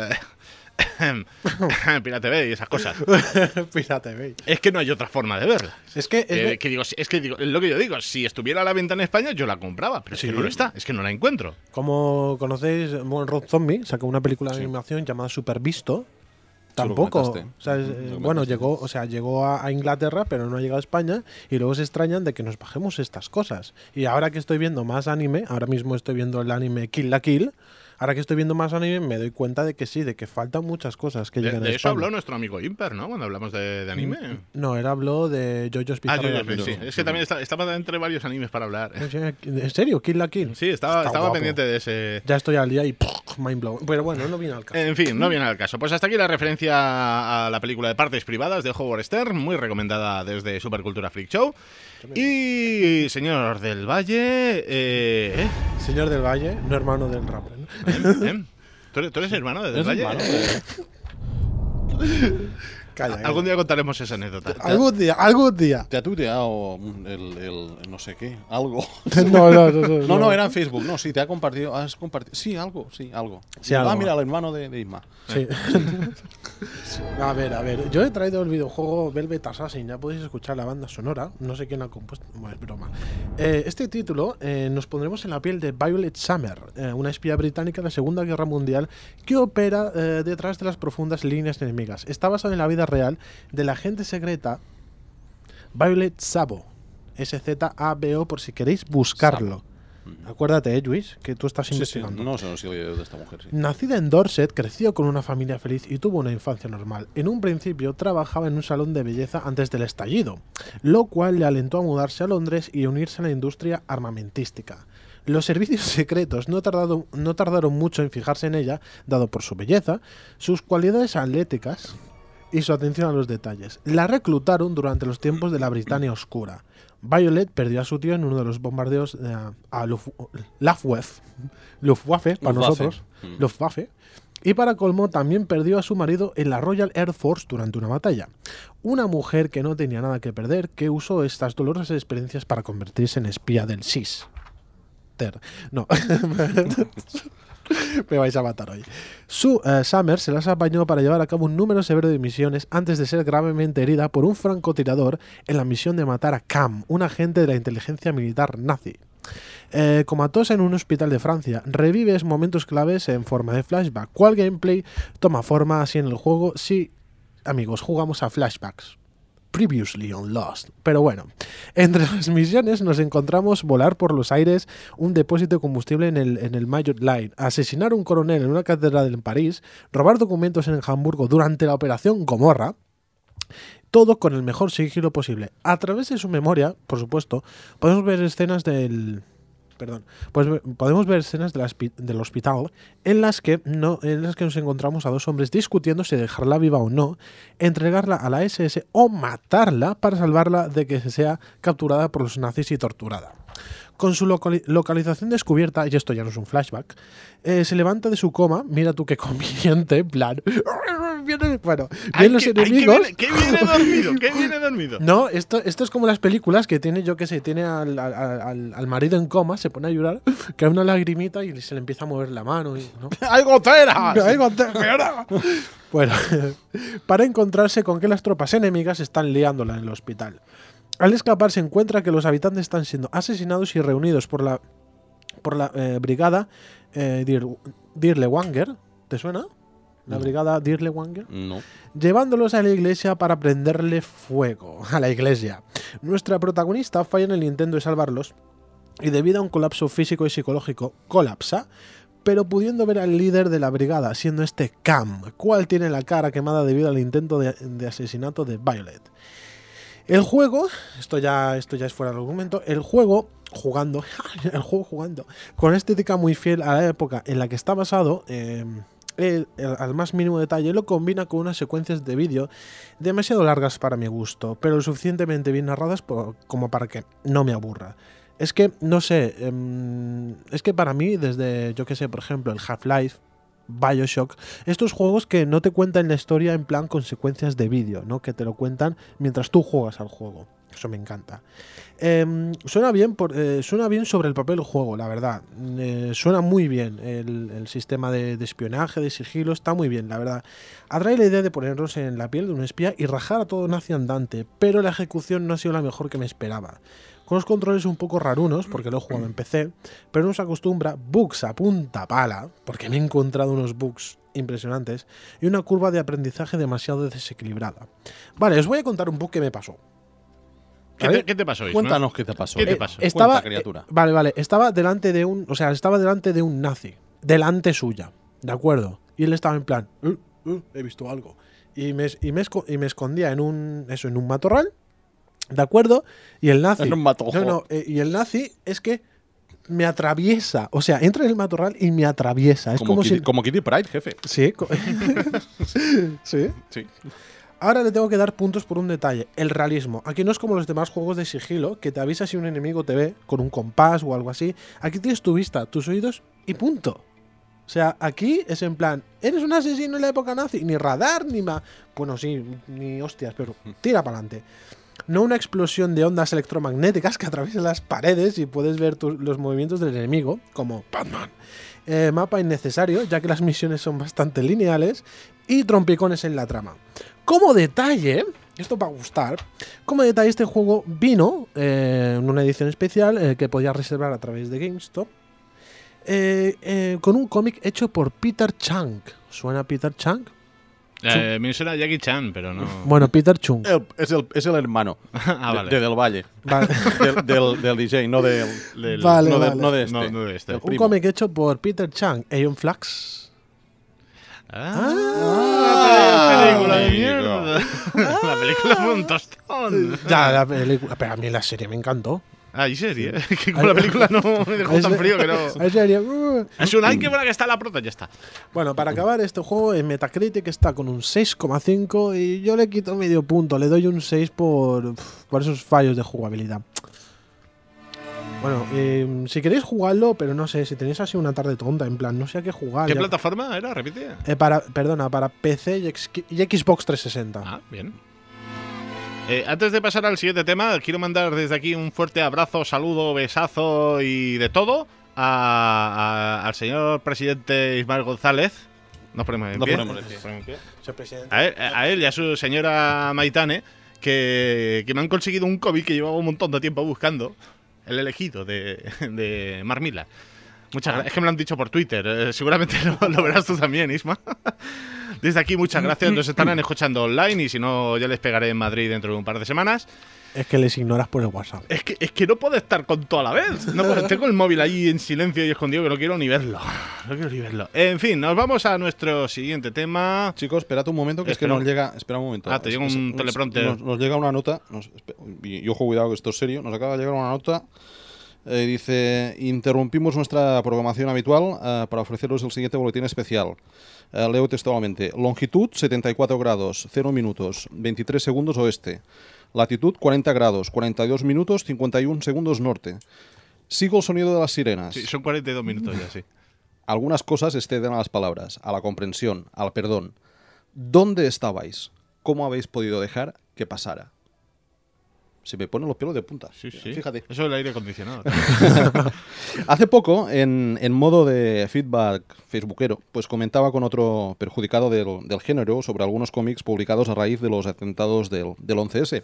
Pirate Bay y esas cosas. Pirate Bay. Es que no hay otra forma de verla. Es que, es Que, ve- que digo, es que digo, es lo que yo digo, si estuviera a la venta en España, yo la compraba, pero es que no lo está, es que no la encuentro. como conocéis, bueno, Rob Zombie sacó una película de Sí. animación llamada Super Visto. Tú lo Tampoco. comentaste. O sea, es- Lo eh, comentaste. bueno, llegó, o sea, llegó a, a Inglaterra, pero no ha llegado a España. Y luego se extrañan de que nos bajemos estas cosas. Y ahora que estoy viendo más anime, ahora mismo estoy viendo el anime Kill la Kill. Ahora que estoy viendo más anime, me doy cuenta de que sí, de que faltan muchas cosas que De, llegan a de eso España. habló nuestro amigo Imper, ¿no? Cuando hablamos de, de anime. No, él habló de JoJo's Ah, Bizarre yo, yo, Adventure. sí. Es que también está- estaba entre varios animes para hablar. ¿En serio? ¿Kill la Kill? Sí, estaba, Está estaba guapo. pendiente de ese. Ya estoy al día y ¡puf! Mind blown. Pero bueno, no viene al caso. En fin, no viene al caso. Pues hasta aquí la referencia a la película de Partes Privadas de Howard Stern, muy recomendada desde Supercultura Freak Show. Y señor del Valle, eh, ¿eh? Señor del Valle, no hermano del rapper. ¿no? ¿Eh? ¿Tú, eres, tú eres hermano de Del ¿Es Valle? hermano? Calla, calla. Algún día contaremos esa anécdota. Algún día, algún día. Te ha tuiteado el, el no sé qué, algo. No, no, no, no. No, no, era en Facebook. No, sí, te ha compartido. Has compartido. Sí, algo, sí, algo. Sí, ah, algo. mira, el hermano de, de Isma. Sí. A ver, a ver. Yo he traído el videojuego Velvet Assassin. Ya podéis escuchar la banda sonora. No sé quién la ha compuesto. Bueno, es broma. Eh, este título eh, nos pondremos en la piel de Violet Summer, eh, una espía británica de la Segunda Guerra Mundial que opera eh, detrás de las profundas líneas enemigas. Está basado en la vida real de la agente secreta Violet Sabo. S Z A B O, por si queréis buscarlo. Acuérdate, eh, Luis, que tú estás Sí, sí, investigando. no sé si de esta mujer, sí. Nacida en Dorset, creció con una familia feliz y tuvo una infancia normal. En un principio trabajaba en un salón de belleza antes del estallido, lo cual le alentó a mudarse a Londres y unirse a la industria armamentística. Los servicios secretos no, tardado, no tardaron mucho en fijarse en ella, dado por su belleza, sus cualidades atléticas y su atención a los detalles. La reclutaron durante los tiempos de la Britania Oscura. Violet perdió a su tío en uno de los bombardeos eh, a Luf- Luftwaffe, Luftwaffe para Luftwaffe. nosotros, Mm. Luftwaffe, y para colmo también perdió a su marido en la Royal Air Force durante una batalla. Una mujer que no tenía nada que perder, que usó estas dolorosas experiencias para convertirse en espía del S I S. Ter. No. Me vais a matar hoy. Sue eh, Summer se las apañó para llevar a cabo un número severo de misiones antes de ser gravemente herida por un francotirador en la misión de matar a Cam, un agente de la inteligencia militar nazi. Eh, comatosa en un hospital de Francia, revives momentos claves en forma de flashback. ¿Cuál gameplay toma forma así en el juego? Sí, amigos, jugamos a flashbacks. Previously on Lost. Pero bueno, entre las misiones nos encontramos volar por los aires un depósito de combustible en el, en el Maillot Line, asesinar a un coronel en una catedral en París, robar documentos en Hamburgo durante la operación Gomorra, todo con el mejor sigilo posible. A través de su memoria, por supuesto, podemos ver escenas del... Perdón, pues ve- podemos ver escenas de la hospi- del hospital en las que no, en las que nos encontramos a dos hombres discutiendo si dejarla viva o no, entregarla a la S S o matarla para salvarla de que sea capturada por los nazis y torturada. Con su locali- localización descubierta, y esto ya no es un flashback, eh, se levanta de su coma, mira tú qué conveniente, en plan... viene- bueno, Ay, vienen los que- ay, enemigos... que viene, que viene dormido, que viene dormido. No, esto, esto es como las películas que tiene, yo qué sé, tiene al, al- al- al marido en coma, se pone a llorar, cae una lagrimita y se le empieza a mover la mano. Y, ¿no? ¡Hay goteras! ¡Ay, gotea! Bueno, para encontrarse con que las tropas enemigas están liándola en el hospital. Al escapar se encuentra que los habitantes están siendo asesinados y reunidos por la, por la eh, brigada eh, Dir- Dirlewanger. ¿Te suena? La No. brigada Dirlewanger. No. Llevándolos a la iglesia para prenderle fuego a la iglesia. Nuestra protagonista falla en el intento de salvarlos y debido a un colapso físico y psicológico, colapsa, pero pudiendo ver al líder de la brigada, siendo este Cam, cual tiene la cara quemada debido al intento de, de asesinato de Violet. El juego, esto ya, esto ya es fuera del argumento, el juego jugando, el juego jugando, con estética muy fiel a la época en la que está basado, eh, el- el- al más mínimo detalle, lo combina con unas secuencias de vídeo demasiado largas para mi gusto, pero lo suficientemente bien narradas por- como para que no me aburra. Es que, no sé, em, es que para mí, desde, yo que sé, por ejemplo, el Half-Life, Bioshock, estos juegos que no te cuentan la historia en plan consecuencias de vídeo, ¿no? Que te lo cuentan mientras tú juegas al juego. Eso me encanta. Em, suena bien por, eh, suena bien sobre el papel el juego, la verdad. Eh, suena muy bien. El, el sistema de, de espionaje, de sigilo, está muy bien, la verdad. Atrae la idea de ponernos en la piel de un espía y rajar a todo nazi andante, pero la ejecución no ha sido la mejor que me esperaba. Con los controles un poco rarunos, porque lo he jugado en P C, pero no se acostumbra, bugs a punta pala, porque me he encontrado unos bugs impresionantes, y una curva de aprendizaje demasiado desequilibrada. Vale, os voy a contar un bug que me pasó. ¿Qué ¿Vale? te, qué te pasó, Isma? Cuéntanos qué te pasó. ¿Qué te Eh, pasó? Estaba, Cuenta, criatura. eh, vale, vale, estaba delante de un, o sea, estaba delante de un nazi, delante suya, ¿de acuerdo? Y él estaba en plan, "Eh, eh, he visto algo", y me, y me esco- y me escondía en un, eso, en un matorral, ¿de acuerdo? Y el nazi, En un matojo. no, no, eh, y el nazi es que me atraviesa, o sea, entra en el matorral y me atraviesa, es Como, como, Kitty, si, como Kitty Pryde, jefe. sí, co- sí. Sí. Ahora le tengo que dar puntos por un detalle, el realismo. Aquí no es como los demás juegos de sigilo, que te avisa si un enemigo te ve con un compás o algo así. Aquí tienes tu vista, tus oídos y punto. O sea, aquí es en plan, eres un asesino en la época nazi, ni radar, ni más... Bueno, sí, ni hostias, pero tira para adelante. No una explosión de ondas electromagnéticas que atraviesan las paredes y puedes ver tu- los movimientos del enemigo, como Batman. Eh, mapa innecesario, ya que las misiones son bastante lineales, y trompicones en la trama. Como detalle, esto va a gustar, como detalle este juego vino eh, en una edición especial eh, que podías reservar a través de GameStop, eh, eh, con un cómic hecho por Peter Chang. ¿Suena Peter Chang? Eh, me suena Jackie Chan, pero no. Bueno, Peter Chung. El- es, el, es el hermano Ah, vale. de, de Del Valle. Vale. del, del, del D J, no del, Del- Vale, no, de, vale. no de este. No, no de este. Del Un primo. cómic hecho por Peter Chung, Aeon Flux. Ah, la película de amigo. mierda. La película fue un tostón. Ya, la película. Pero a mí la serie me encantó. Ah, ¿y serie? Que como la película no me dejó tan frío que no. En serio, uh. Es un ay, qué buena que está la prota, ya está. Bueno, para acabar, este juego en Metacritic está con un seis coma cinco y yo le quito medio punto. Le doy un seis por, por esos fallos de jugabilidad. Bueno, eh, si queréis jugarlo, pero no sé, si tenéis así una tarde tonta, en plan, no sé a qué jugar. ¿Qué ya- plataforma era? Repite. Eh, para, perdona, para P C y, ex- y Xbox trescientos sesenta. Ah, bien. Eh, antes de pasar al siguiente tema, quiero mandar desde aquí un fuerte abrazo, saludo, besazo y de todo a- a- al señor presidente Ismael González. Nos ponemos en Nos pie. ponemos en pie. Nos ponemos en pie. Señor presidente. A él, a él y a su señora Maitane, que, que me han conseguido un cómic que llevaba un montón de tiempo buscando. El elegido de, de Marmila. Muchas gracias. Es que me lo han dicho por Twitter. eh, seguramente lo, lo verás tú también, Isma. Desde aquí, muchas gracias. Nos estarán escuchando online y si no, ya les pegaré en Madrid dentro de un par de semanas. Es que les ignoras por el WhatsApp. Es que, es que no puedo estar con todo a la vez. No puedo- tengo el móvil ahí en silencio y escondido que no quiero ni verlo. No quiero ni verlo. En fin, nos vamos a nuestro siguiente tema. Chicos, esperad un momento, que es que Espera. nos llega. Espera un momento. Ah, te Es- llega es- un nos- teleprompter. Nos, nos llega una nota. Nos, espe- y, y ojo, cuidado, que esto es serio. Nos acaba de llegar una nota. eh, dice: interrumpimos nuestra programación habitual eh, para ofreceros el siguiente boletín especial. Eh, leo textualmente: longitud setenta y cuatro grados, cero minutos, veintitrés segundos oeste. Latitud cuarenta grados, cuarenta y dos minutos, cincuenta y uno segundos norte. Sigo el sonido de las sirenas. Sí, son cuarenta y dos minutos ya, sí. Algunas cosas exceden a las palabras, a la comprensión, al perdón. ¿Dónde estabais? ¿Cómo habéis podido dejar que pasara? Se me ponen los pelos de punta. Sí, sí. Fíjate. Eso es el aire acondicionado. Hace poco, en, en modo de feedback facebookero, pues comentaba con otro perjudicado del, del género sobre algunos cómics publicados a raíz de los atentados del, del once ese.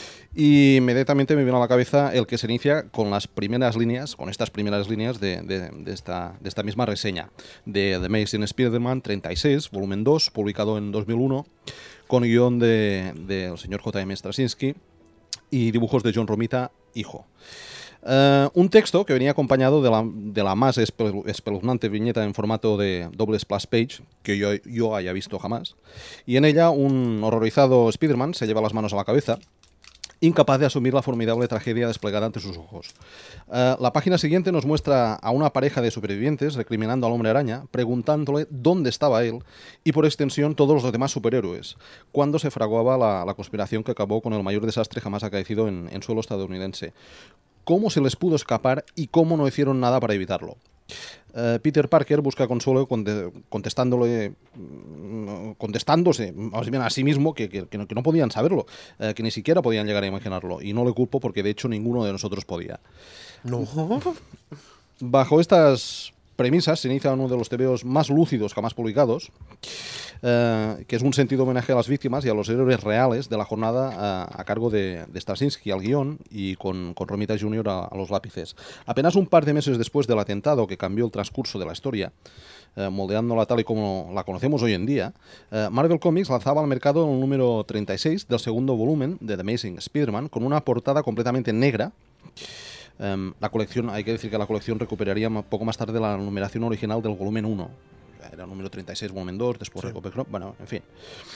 Y inmediatamente me vino a la cabeza el que se inicia con las primeras líneas, con estas primeras líneas de, de- de esta, de esta misma reseña, de The Amazing Spider-Man treinta y seis, volumen dos, publicado en dos mil uno, con guión del de, del señor J M Straczynski y dibujos de John Romita, hijo. Eh, un texto que venía acompañado de la, de la más espe- espeluznante viñeta en formato de doble splash page que yo, yo haya visto jamás, y en ella un horrorizado Spider-Man se lleva las manos a la cabeza, incapaz de asumir la formidable tragedia desplegada ante sus ojos. Eh, la página siguiente nos muestra a una pareja de supervivientes recriminando al hombre araña, preguntándole dónde estaba él y por extensión todos los demás superhéroes, cuando se fraguaba la, la conspiración que acabó con el mayor desastre jamás acaecido en, en suelo estadounidense. ¿Cómo se les pudo escapar y cómo no hicieron nada para evitarlo? Eh, Peter Parker busca consuelo conte- contestándole, mm, contestándose más bien a sí mismo que, que- que no, que no podían saberlo, eh, que ni siquiera podían llegar a imaginarlo. Y no le culpo porque de hecho ninguno de nosotros podía. No. Bajo estas premisas se inicia uno de los tebeos más lúcidos jamás publicados, eh, que es un sentido homenaje a las víctimas y a los héroes reales de la jornada a, a cargo de, de Straczynski al guión y con, con Romita junior a, a los lápices. Apenas un par de meses después del atentado que cambió el transcurso de la historia, eh, moldeándola tal y como la conocemos hoy en día, eh, Marvel Comics lanzaba al mercado el número treinta y seis del segundo volumen de The Amazing Spider-Man con una portada completamente negra. Um, la colección, hay que decir que la colección recuperaría ma- poco más tarde la numeración original del volumen uno. Era el número treinta y seis, volumen dos, después recuperó. Bueno, en fin.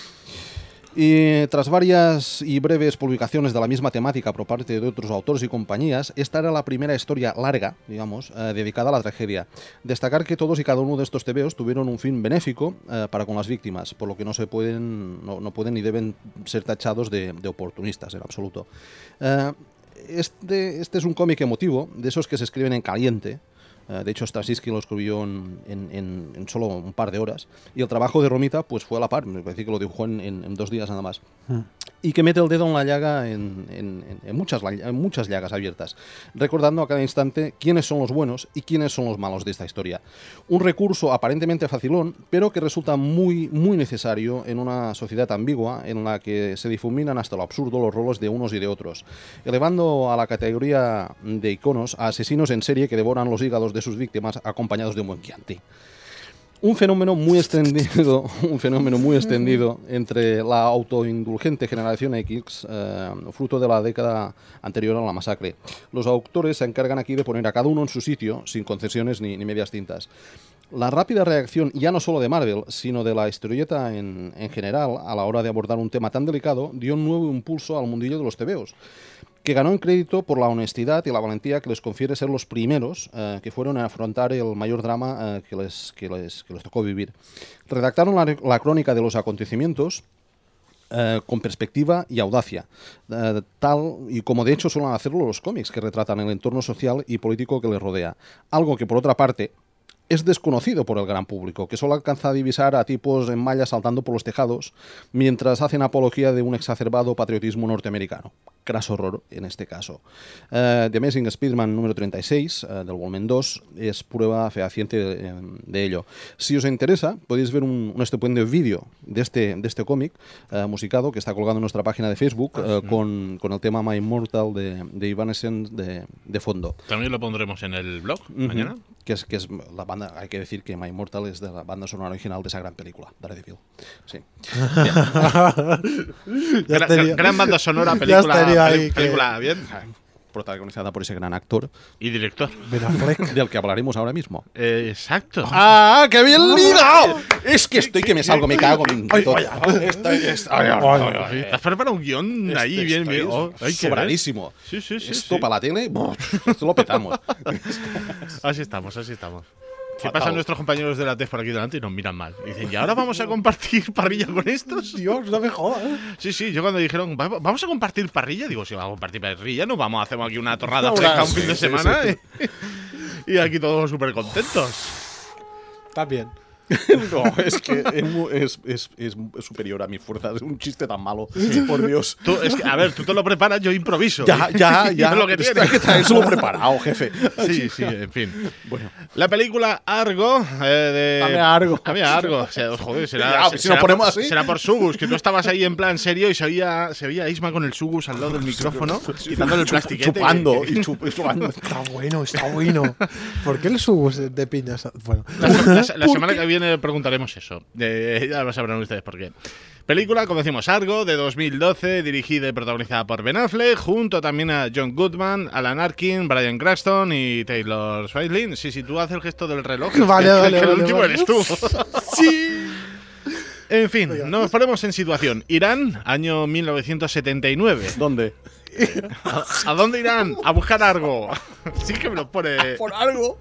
Y tras varias y breves publicaciones de la misma temática por parte de otros autores y compañías, esta era la primera historia larga, digamos, eh, dedicada a la tragedia. Destacar que todos y cada uno de estos tebeos tuvieron un fin benéfico eh, para con las víctimas, por lo que no se pueden, no, no pueden ni deben ser tachados de, de oportunistas en absoluto. Eh, Este, este es un cómic emotivo, de esos que se escriben en caliente. Uh, de hecho, Straczynski lo escribió en, en, en, en solo un par de horas. Y el trabajo de Romita pues fue a la par, me parece que lo dibujó en, en, en dos días nada más. Mm. Y que mete el dedo en la llaga, en, en, en, muchas, en muchas llagas abiertas, recordando a cada instante quiénes son los buenos y quiénes son los malos de esta historia. Un recurso aparentemente facilón, pero que resulta muy, muy necesario en una sociedad ambigua en la que se difuminan hasta lo absurdo los roles de unos y de otros, elevando a la categoría de iconos a asesinos en serie que devoran los hígados de sus víctimas acompañados de un buen Chianti. Un fenómeno muy extendido, un fenómeno muy extendido entre la autoindulgente generación X, eh, fruto de la década anterior a la masacre. Los autores se encargan aquí de poner a cada uno en su sitio, sin concesiones ni, ni medias tintas. La rápida reacción, ya no solo de Marvel, sino de la historieta en, en general, a la hora de abordar un tema tan delicado, dio un nuevo impulso al mundillo de los tebeos, que ganó en crédito por la honestidad y la valentía que les confiere ser los primeros eh, que fueron a afrontar el mayor drama eh, que, les, que, les, que les tocó vivir. Redactaron la, la crónica de los acontecimientos eh, con perspectiva y audacia, eh, tal y como de hecho suelen hacerlo los cómics, que retratan el entorno social y político que les rodea. Algo que, por otra parte, es desconocido por el gran público, que solo alcanza a divisar a tipos en mallas saltando por los tejados mientras hacen apología de un exacerbado patriotismo norteamericano. Craso horror en este caso. Uh, The Amazing Spider-Man número treinta y seis, uh, del volumen dos, es prueba fehaciente de, de ello. Si os interesa, podéis ver un, un estupendo vídeo de este, de este cómic uh, musicado que está colgado en nuestra página de Facebook uh, con, con el tema My Immortal de, de Evanescence de, de fondo. También lo pondremos en el blog uh-huh. mañana. ¿Mm? Que es, que es la banda, hay que decir que My Immortal es de la banda sonora original de esa gran película, Daredevil. Sí. gran, gran, gran banda sonora, película, ahí película que... bien. Protagonizada por ese gran actor y director Ben Affleck, del que hablaremos ahora mismo. Eh, exacto. ¡Ah, qué bien ligado! Es que estoy que me salgo, me cago en todo. Has preparado un guión Este ahí bien, bien. Oh, sobradísimo. Sí, sí, sí. Esto sí. para la tele, esto lo petamos. Así estamos, así estamos. ¿Qué Fatal. pasan nuestros compañeros de la T E F por aquí delante y nos miran mal? Y dicen, ¿y ahora vamos a compartir parrilla con estos? Dios, no me jodas. Sí, sí, yo cuando dijeron, "Va- vamos a compartir parrilla, digo, si vamos a compartir parrilla, no vamos a hacer aquí una torrada fresca un fin de Sí, sí, semana. sí. Y, y aquí todos súper contentos. También. No, es que es, es, es, es superior a mi fuerza. Es un chiste tan malo. Por Dios. Tú, es que, a ver, tú te lo preparas, yo improviso. Ya, ya, ya. Es lo que tiene. Hay que traérselo preparado, jefe. Sí, sí, en fin. Bueno. La película Argo eh, de... Dame Argo. Dame Argo. O sea, joder, será, Ya, será, si nos ponemos por, así. será por Sugus, que tú estabas ahí en plan serio y se oía, se oía a Isma con el Sugus al lado del micrófono, quitándole el plastiquete. Chupando que- y chup- y chupando. Está bueno, está bueno. ¿Por qué el subus de, de piñas? Bueno. La, la- la semana que viene preguntaremos eso. Eh, ya lo sabrán ustedes por qué. Película, como decimos, Argo, de dos mil doce, dirigida y protagonizada por Ben Affleck, junto también a John Goodman, Alan Arkin, Bryan Cranston y Taylor Swift. Sí, sí, tú haces el gesto del reloj. Vale, que, vale, que vale, el último vale. eres tú. Sí. En fin, nos ponemos en situación. Irán, año mil novecientos setenta y nueve. ¿Dónde? ¿A, a dónde irán? A buscar Argo. Sí que me lo pone. Por algo.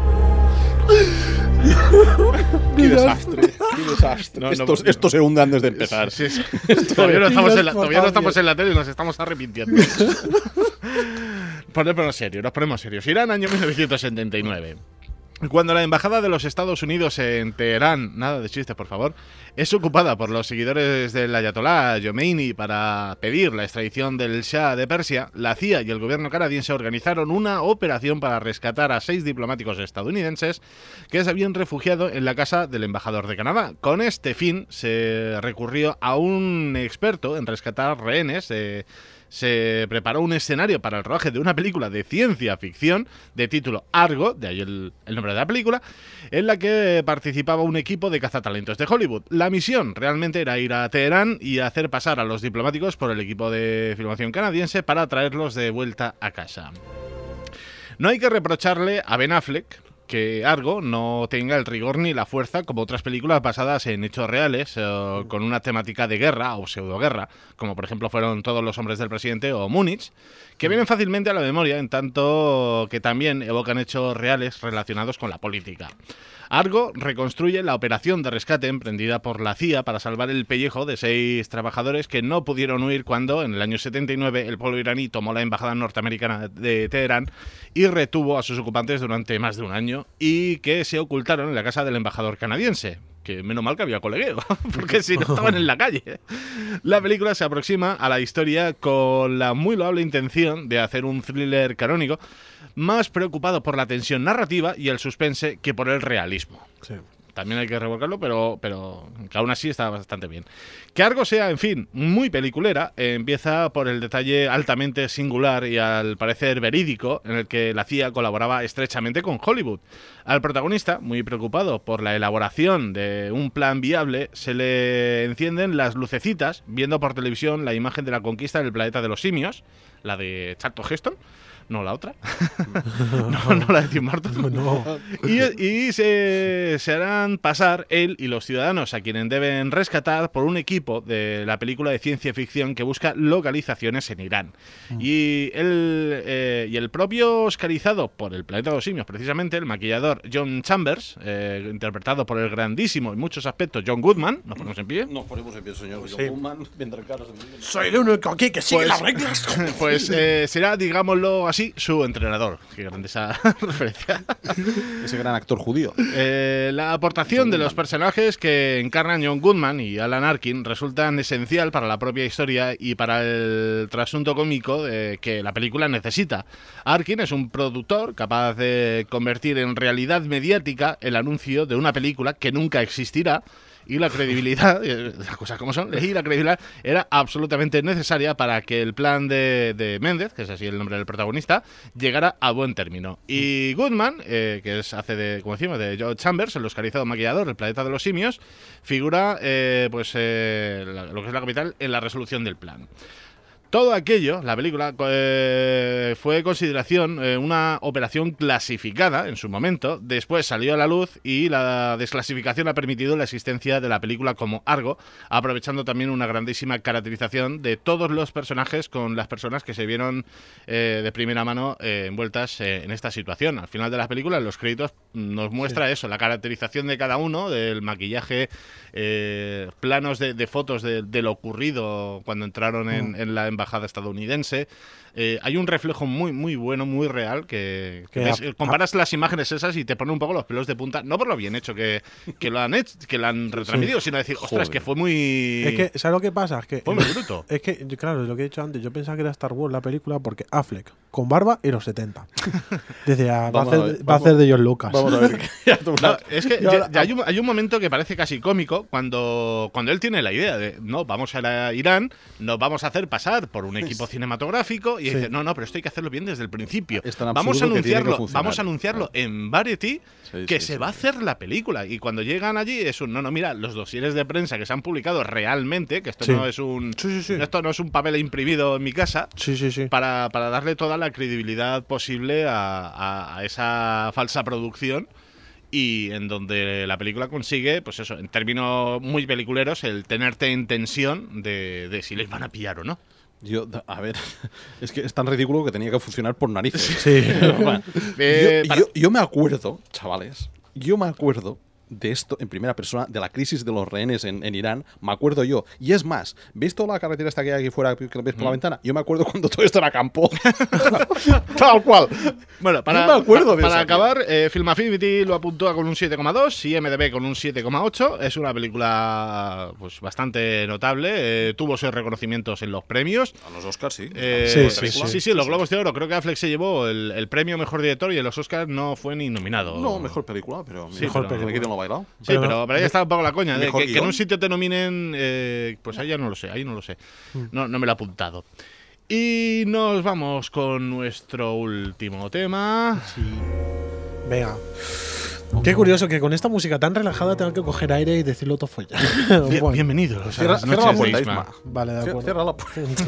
Qué desastre, qué desastre. No, no, esto, no. esto se hunde antes de empezar. Sí, sí. Todavía no estamos en la, todavía no estamos en la tele y nos estamos arrepintiendo. Ponémonos serios, nos ponemos serios. Irán, año mil novecientos setenta y nueve. Cuando la embajada de los Estados Unidos en Teherán, nada de chistes por favor, es ocupada por los seguidores del Ayatolá Khomeini para pedir la extradición del Shah de Persia, la C I A y el gobierno canadiense organizaron una operación para rescatar a seis diplomáticos estadounidenses que se habían refugiado en la casa del embajador de Canadá. Con este fin se recurrió a un experto en rescatar rehenes. Eh, se preparó un escenario para el rodaje de una película de ciencia ficción de título Argo, de ahí el, el nombre de la película, en la que participaba un equipo de cazatalentos de Hollywood. La misión realmente era ir a Teherán y hacer pasar a los diplomáticos por el equipo de filmación canadiense para traerlos de vuelta a casa. No hay que reprocharle a Ben Affleck que Argo no tenga el rigor ni la fuerza como otras películas basadas en hechos reales, eh, con una temática de guerra o pseudoguerra, como por ejemplo fueron Todos los hombres del presidente o Múnich, que vienen fácilmente a la memoria, en tanto que también evocan hechos reales relacionados con la política. Argo reconstruye la operación de rescate emprendida por la C I A para salvar el pellejo de seis trabajadores que no pudieron huir cuando, en el año setenta y nueve, el pueblo iraní tomó la embajada norteamericana de Teherán y retuvo a sus ocupantes durante más de un año, y que se ocultaron en la casa del embajador canadiense. Que menos mal que había colegueo, porque si no estaban en la calle. La película se aproxima a la historia con la muy loable intención de hacer un thriller canónico, más preocupado por la tensión narrativa y el suspense que por el realismo. Sí. también hay que revolcarlo, pero, pero que aún así está bastante bien. Que Argo sea, en fin, muy peliculera, eh, empieza por el detalle altamente singular y al parecer verídico en el que la C I A colaboraba estrechamente con Hollywood. Al protagonista, muy preocupado por la elaboración de un plan viable, se le encienden las lucecitas viendo por televisión la imagen de la conquista del planeta de los simios, la de Charlton Heston. No, la otra. no, no la de Tim Burton. No. Y, y se, se harán pasar él y los ciudadanos a quienes deben rescatar por un equipo de la película de ciencia ficción que busca localizaciones en Irán. Mm. Y, el, eh, y el propio oscarizado por El planeta de los simios, precisamente, el maquillador John Chambers, eh, interpretado por el grandísimo en muchos aspectos John Goodman. ¿Nos ponemos en pie? Nos ponemos en pie, señor. Sí. John Goodman, mientras caras. Soy el único aquí que sigue Pues- las reglas. Pues eh, será, digámoslo así, su entrenador. Qué grande esa referencia. Ese gran actor judío. Eh, la aportación de los personajes que encarnan John Goodman y Alan Arkin resultan esencial para la propia historia y para el trasunto cómico de que la película necesita. Arkin es un productor capaz de convertir en realidad mediática el anuncio de una película que nunca existirá. Y la credibilidad, las cosas como son, y la credibilidad era absolutamente necesaria para que el plan de, de Méndez, que es así el nombre del protagonista, llegara a buen término. Y Goodman, eh, que es hace de, como decimos, de Joe Chambers, el oscarizado maquillador del planeta de los simios, figura eh, pues eh, la, lo que es la capital en la resolución del plan. Todo aquello, la película, eh, fue consideración eh, una operación clasificada en su momento, después salió a la luz y la desclasificación ha permitido la existencia de la película como Argo, aprovechando también una grandísima caracterización de todos los personajes con las personas que se vieron eh, de primera mano eh, envueltas eh, en esta situación. Al final de la película, en los créditos, nos muestra sí. eso, la caracterización de cada uno, del maquillaje, eh, planos de, de fotos de, de lo ocurrido cuando entraron en, mm. en la embajada estadounidense. Eh, hay un reflejo muy muy bueno, muy real, que, que ves, a, comparas a, las imágenes esas y te pone un poco los pelos de punta, no por lo bien hecho que, que lo han hecho, que lo han retransmitido, sí. sino decir, ostras, Joder. que fue muy... Es que, ¿sabes lo que pasa? Es que fue muy bruto. Es que, claro, lo que he dicho antes, yo pensaba que era Star Wars la película porque Affleck, con barba y los setenta. Decía, va, a hacer, a ver, va a hacer de George Lucas. Vamos a ver. No, es que ya, ya hay, un, hay un momento que parece casi cómico cuando, cuando él tiene la idea de, no, vamos a ir a Irán, nos vamos a hacer pasar por un equipo cinematográfico y sí. dice, no, no, pero esto hay que hacerlo bien desde el principio. Vamos a anunciarlo, vamos a anunciarlo en Variety sí, que sí, se sí. va a hacer la película. Y cuando llegan allí es un, no, no, mira, los dosieres de prensa que se han publicado realmente, que esto sí. no es un sí, sí, sí. esto no es un papel imprimido en mi casa, sí, sí, sí. Para, para darle toda la credibilidad posible a, a, a esa falsa producción. Y en donde la película consigue, pues eso, en términos muy peliculeros, el tenerte en tensión de, de si les van a pillar o no. Yo, a ver, es que es tan ridículo que tenía que funcionar por narices. Sí. Bueno, eh, yo, yo, yo me acuerdo, chavales, yo me acuerdo de esto en primera persona, de la crisis de los rehenes en, en Irán, me acuerdo yo. Y es más, ¿veis toda la carretera esta que hay aquí fuera que ves por mm. la ventana? Yo me acuerdo cuando todo esto era campo. Tal cual. Bueno, para, no me acuerdo pa, de para esa, acabar, eh, Film Affinity lo apuntúa con un siete coma dos y I M D B con un siete coma ocho. Es una película pues bastante notable. Eh, tuvo seis reconocimientos en los premios. A los Oscars, sí. Eh, sí, sí, sí, sí, sí, sí, los Globos de Oro. Creo que Affleck se llevó el, el premio Mejor Director y en los Oscars no fue ni nominado. No, Mejor Película, pero sí, mejor pero, película. ¿No bailado? Sí, pero, pero, pero ahí está un poco la coña. De que, que en un sitio te nominen, eh, pues ahí ya no lo sé, ahí no lo sé. No, no me lo he apuntado. Y nos vamos con nuestro último tema. Sí. Venga. Qué curioso que con esta música tan relajada tengan que coger aire y decirlo todo folla. Bien, bueno. Bienvenidos. Cierra, cierra la puerta, Isma. Vale, de acuerdo. Cierra la puerta.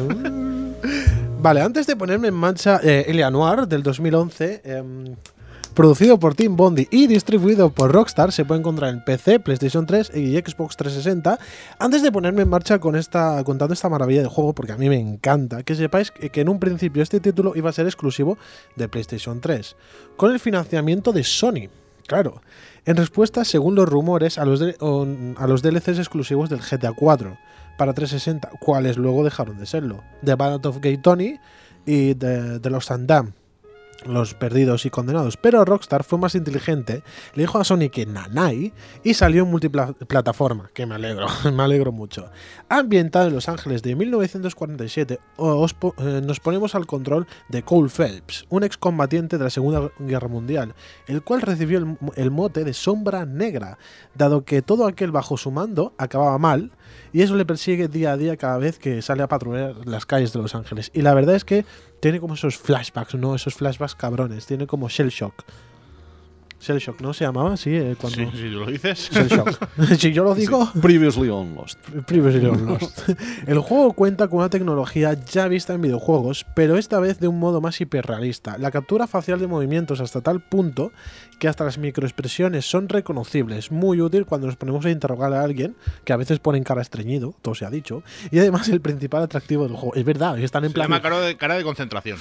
Vale, antes de ponerme en marcha eh, Elia Noir del dos mil once, eh, producido por Tim Bondi y distribuido por Rockstar, se puede encontrar en P C, PlayStation tres y Xbox trescientos sesenta. Antes de ponerme en marcha con esta, contando esta maravilla de juego, porque a mí me encanta, que sepáis que, que en un principio este título iba a ser exclusivo de PlayStation tres, con el financiamiento de Sony. Claro, en respuesta, según los rumores, a los, de, on, a los D L Cs exclusivos del G T A cuatro para trescientos sesenta, cuales luego dejaron de serlo, The Ballad of Gay Tony y The, The Lost and Damned. los perdidos y condenados, pero Rockstar fue más inteligente, le dijo a Sony que nanay y salió en multiplataforma, que me alegro, me alegro mucho. Ambientado en Los Ángeles de mil novecientos cuarenta y siete, os po eh, nos ponemos al control de Cole Phelps, un excombatiente de la Segunda Guerra Mundial, el cual recibió el, el mote de Sombra Negra, dado que todo aquel bajo su mando acababa mal, y eso le persigue día a día cada vez que sale a patrullar las calles de Los Ángeles. Y la verdad es que tiene como esos flashbacks, ¿no? Esos flashbacks cabrones. Tiene como Shell Shock. Shell Shock, ¿no? Se llamaba así. Eh, cuando... Sí, si tú lo dices. Shell Shock. Si yo lo digo. Sí. Previously on Lost. Previously on Lost. El juego cuenta con una tecnología ya vista en videojuegos, pero esta vez de un modo más hiperrealista. La captura facial de movimientos hasta tal punto que hasta las microexpresiones son reconocibles. Muy útil cuando nos ponemos a interrogar a alguien, que a veces ponen cara estreñido, todo se ha dicho. Y además el principal atractivo del juego. Es verdad, están en Se plan. llama cara de, cara de concentración.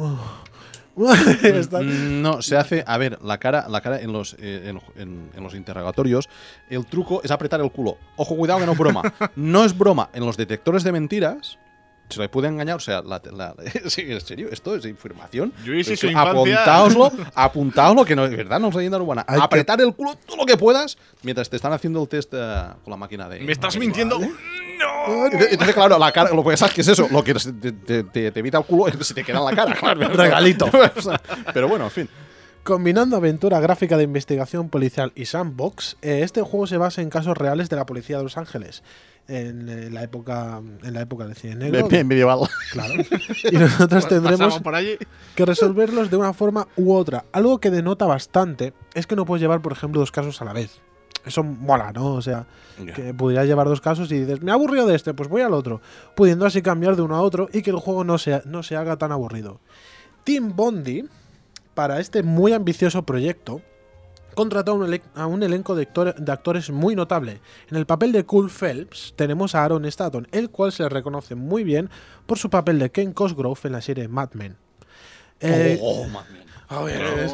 Están- No, se hace. A ver, la cara, la cara en los eh, en, en- en los interrogatorios, el truco es apretar el culo. Ojo, cuidado que no es broma. No es broma. En los detectores de mentiras se le puede engañar. O sea, la, la- sí, en serio, esto es información. Yo hice Es su que infancia. Apuntaoslo, apuntaoslo, que no es verdad, no es leyenda urbana. Hay que- Apretar el culo todo lo que puedas mientras te están haciendo el test eh, con la máquina de. ¿Me estás mintiendo? ¡No! Entonces, claro, la cara, lo que pasa es que es eso, lo que te, te- te- te evita el culo es que se te queda en la cara. Claro. Regalito. O sea, pero bueno, en fin. Combinando aventura gráfica de investigación policial y sandbox, eh, este juego se basa en casos reales de la policía de Los Ángeles. En, eh, la época en la época del cine negro. medieval. Claro. Y nosotros tendremos Pasamos por allí. que resolverlos de una forma u otra. Algo que denota bastante es que no puedes llevar, por ejemplo, dos casos a la vez. Eso mola, ¿no? O sea, Ya. que pudieras llevar dos casos y dices, me he aburrido de este, pues voy al otro. Pudiendo así cambiar de uno a otro y que el juego no se, no se haga tan aburrido. Team Bondi, para este muy ambicioso proyecto, contrató a un, ele- a un elenco de, actor- de actores muy notable. En el papel de Cole Phelps tenemos a Aaron Staton, el cual se le reconoce muy bien por su papel de Ken Cosgrove en la serie Mad Men. Eh, Oh, Mad Men. a ver, es-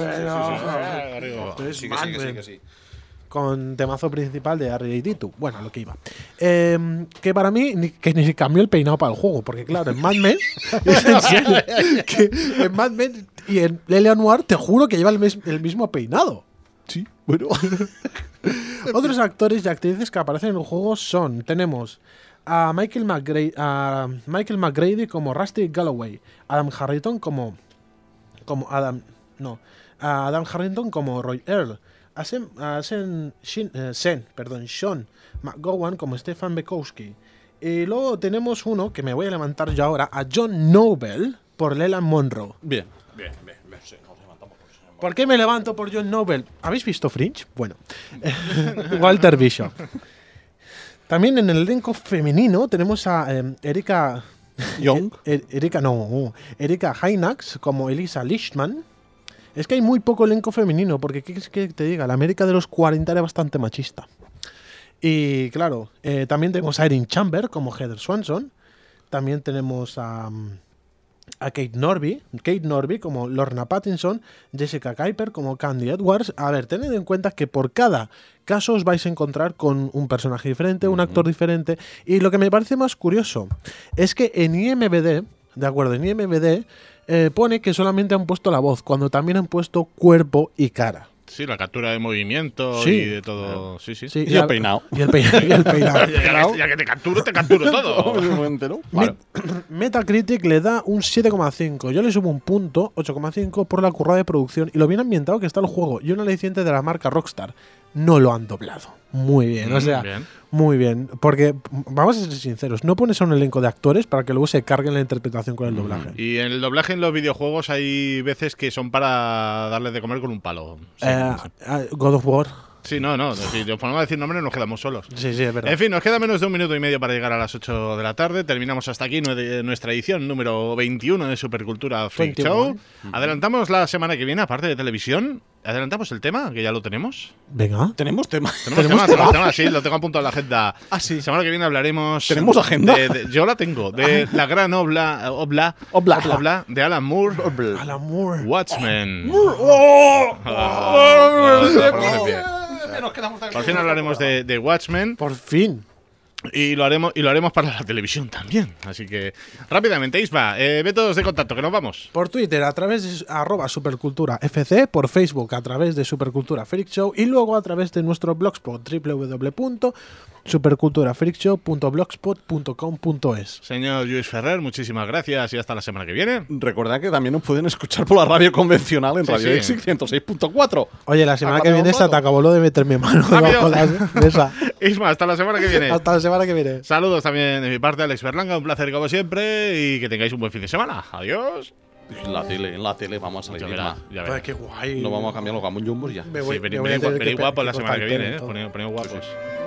Arriba. es Sí que Mad sí, que sí, Men. que sí. Con temazo principal de R J dos, bueno, a lo que iba. Eh, que para mí, ni, que ni cambió el peinado para el juego, porque claro, en Mad Men, es en serio, que en Mad Men y en L A. Noire te juro que lleva el, mes- el mismo peinado. Sí, bueno. Otros actores y actrices que aparecen en el juego son, tenemos a Michael McGrady, a Michael McGrady como Rusty Galloway, Adam Harrington como como Adam, no, a Adam Harrington como Roy Earl, a Sen, a Sen, Shin- eh, Sen, perdón, Sean McGowan como Stefan Bekowski. Y luego tenemos uno que me voy a levantar yo ahora, a John Noble por Leland Monroe. Bien. Bien, bien, bien. Sí, nos levantamos por eso. ¿Por qué me levanto por John Noble? ¿Habéis visto Fringe? Bueno, Walter Bishop. También en el elenco femenino tenemos a eh, Erika Young. Er- Erika no, Erika Hynax como Elisa Lichtman. Es que hay muy poco elenco femenino, porque ¿qué quieres que te diga? La América de los cuarenta era bastante machista. Y claro, eh, también tenemos a Erin Chamber como Heather Swanson. También tenemos a, mm, a Kate Norby, Kate Norby como Lorna Pattinson, Jessica Kuiper como Candy Edwards. A ver, tened en cuenta que por cada caso os vais a encontrar con un personaje diferente, un actor diferente. Y lo que me parece más curioso es que en I M D B, de acuerdo, en I M D B eh, pone que solamente han puesto la voz, cuando también han puesto cuerpo y cara. Sí, la captura de movimiento Sí. y de todo. Sí, sí. Sí, Y el peinado. Y el peinado. Y el peinado. Ya, ya que, ya que te capturo, te capturo todo. ¿no? Met- Metacritic le da un siete coma cinco. Yo le subo un punto, ocho coma cinco, por la currada de producción y lo bien ambientado que está el juego. Y un aliciente de la marca Rockstar. No lo han doblado. Muy bien, o Mm, sea, bien. muy bien. Porque, vamos a ser sinceros, no pones a un elenco de actores para que luego se carguen la interpretación con el doblaje. Y en el doblaje en los videojuegos hay veces que son para darles de comer con un palo. Sí, Eh, sí. eh, God of War. Sí, no, no. Si nos ponemos a decir nombres nos quedamos solos. Sí, sí, es verdad. En fin, nos queda menos de un minuto y medio para llegar a las ocho de la tarde. Terminamos hasta aquí nue- nuestra edición número veintiuno de Supercultura Freak veintiuno. Show. Adelantamos la semana que viene, aparte de televisión. Adelantamos el tema, que ya lo tenemos. Venga. Tenemos tema. Tenemos, tema, tenemos tema, sí, lo tengo apuntado en la agenda. Ah, sí. La semana que viene hablaremos. ¿Tenemos agenda? de- de- yo la tengo. De la gran obla, obla, Obla. obla de Alan Moore. Al amor. Watchmen. ¡Oh! Ah, nos ponemos en pie. Nos quedamos Por fin hablaremos de, de Watchmen. Por fin. Y lo haremos y lo haremos para la televisión también. Así que, rápidamente, Isma, eh, métodos de contacto, que nos vamos. Por Twitter a través de arroba supercultura F C, por Facebook a través de Supercultura Freak Show y luego a través de nuestro blogspot w w w punto superculturafreakshow punto blogspot punto com punto es. Señor Lluís Ferrer, muchísimas gracias y hasta la semana que viene. Recordad que también nos pueden escuchar por la radio convencional en Sí, Radio sí. Exit ciento seis punto cuatro. Oye, la semana Acá que me viene lo esta mato. te acabó lo de meterme mano debajo de la mesa. Isma, hasta la semana que viene. Hasta la semana que viene. Saludos también de mi parte, Alex Berlanga, un placer como siempre y que tengáis un buen fin de semana. Adiós. En la tele, en la tele vamos a salir. Ya verás, Isma. ya verás. Ay, qué guay. No vamos a cambiar los gamón jumbos ya. Me voy, Sí, me venid, voy a venid, tener venid que- guapos que la semana cortar que el viene, pelo eh. y todo. Poned, poned guapos.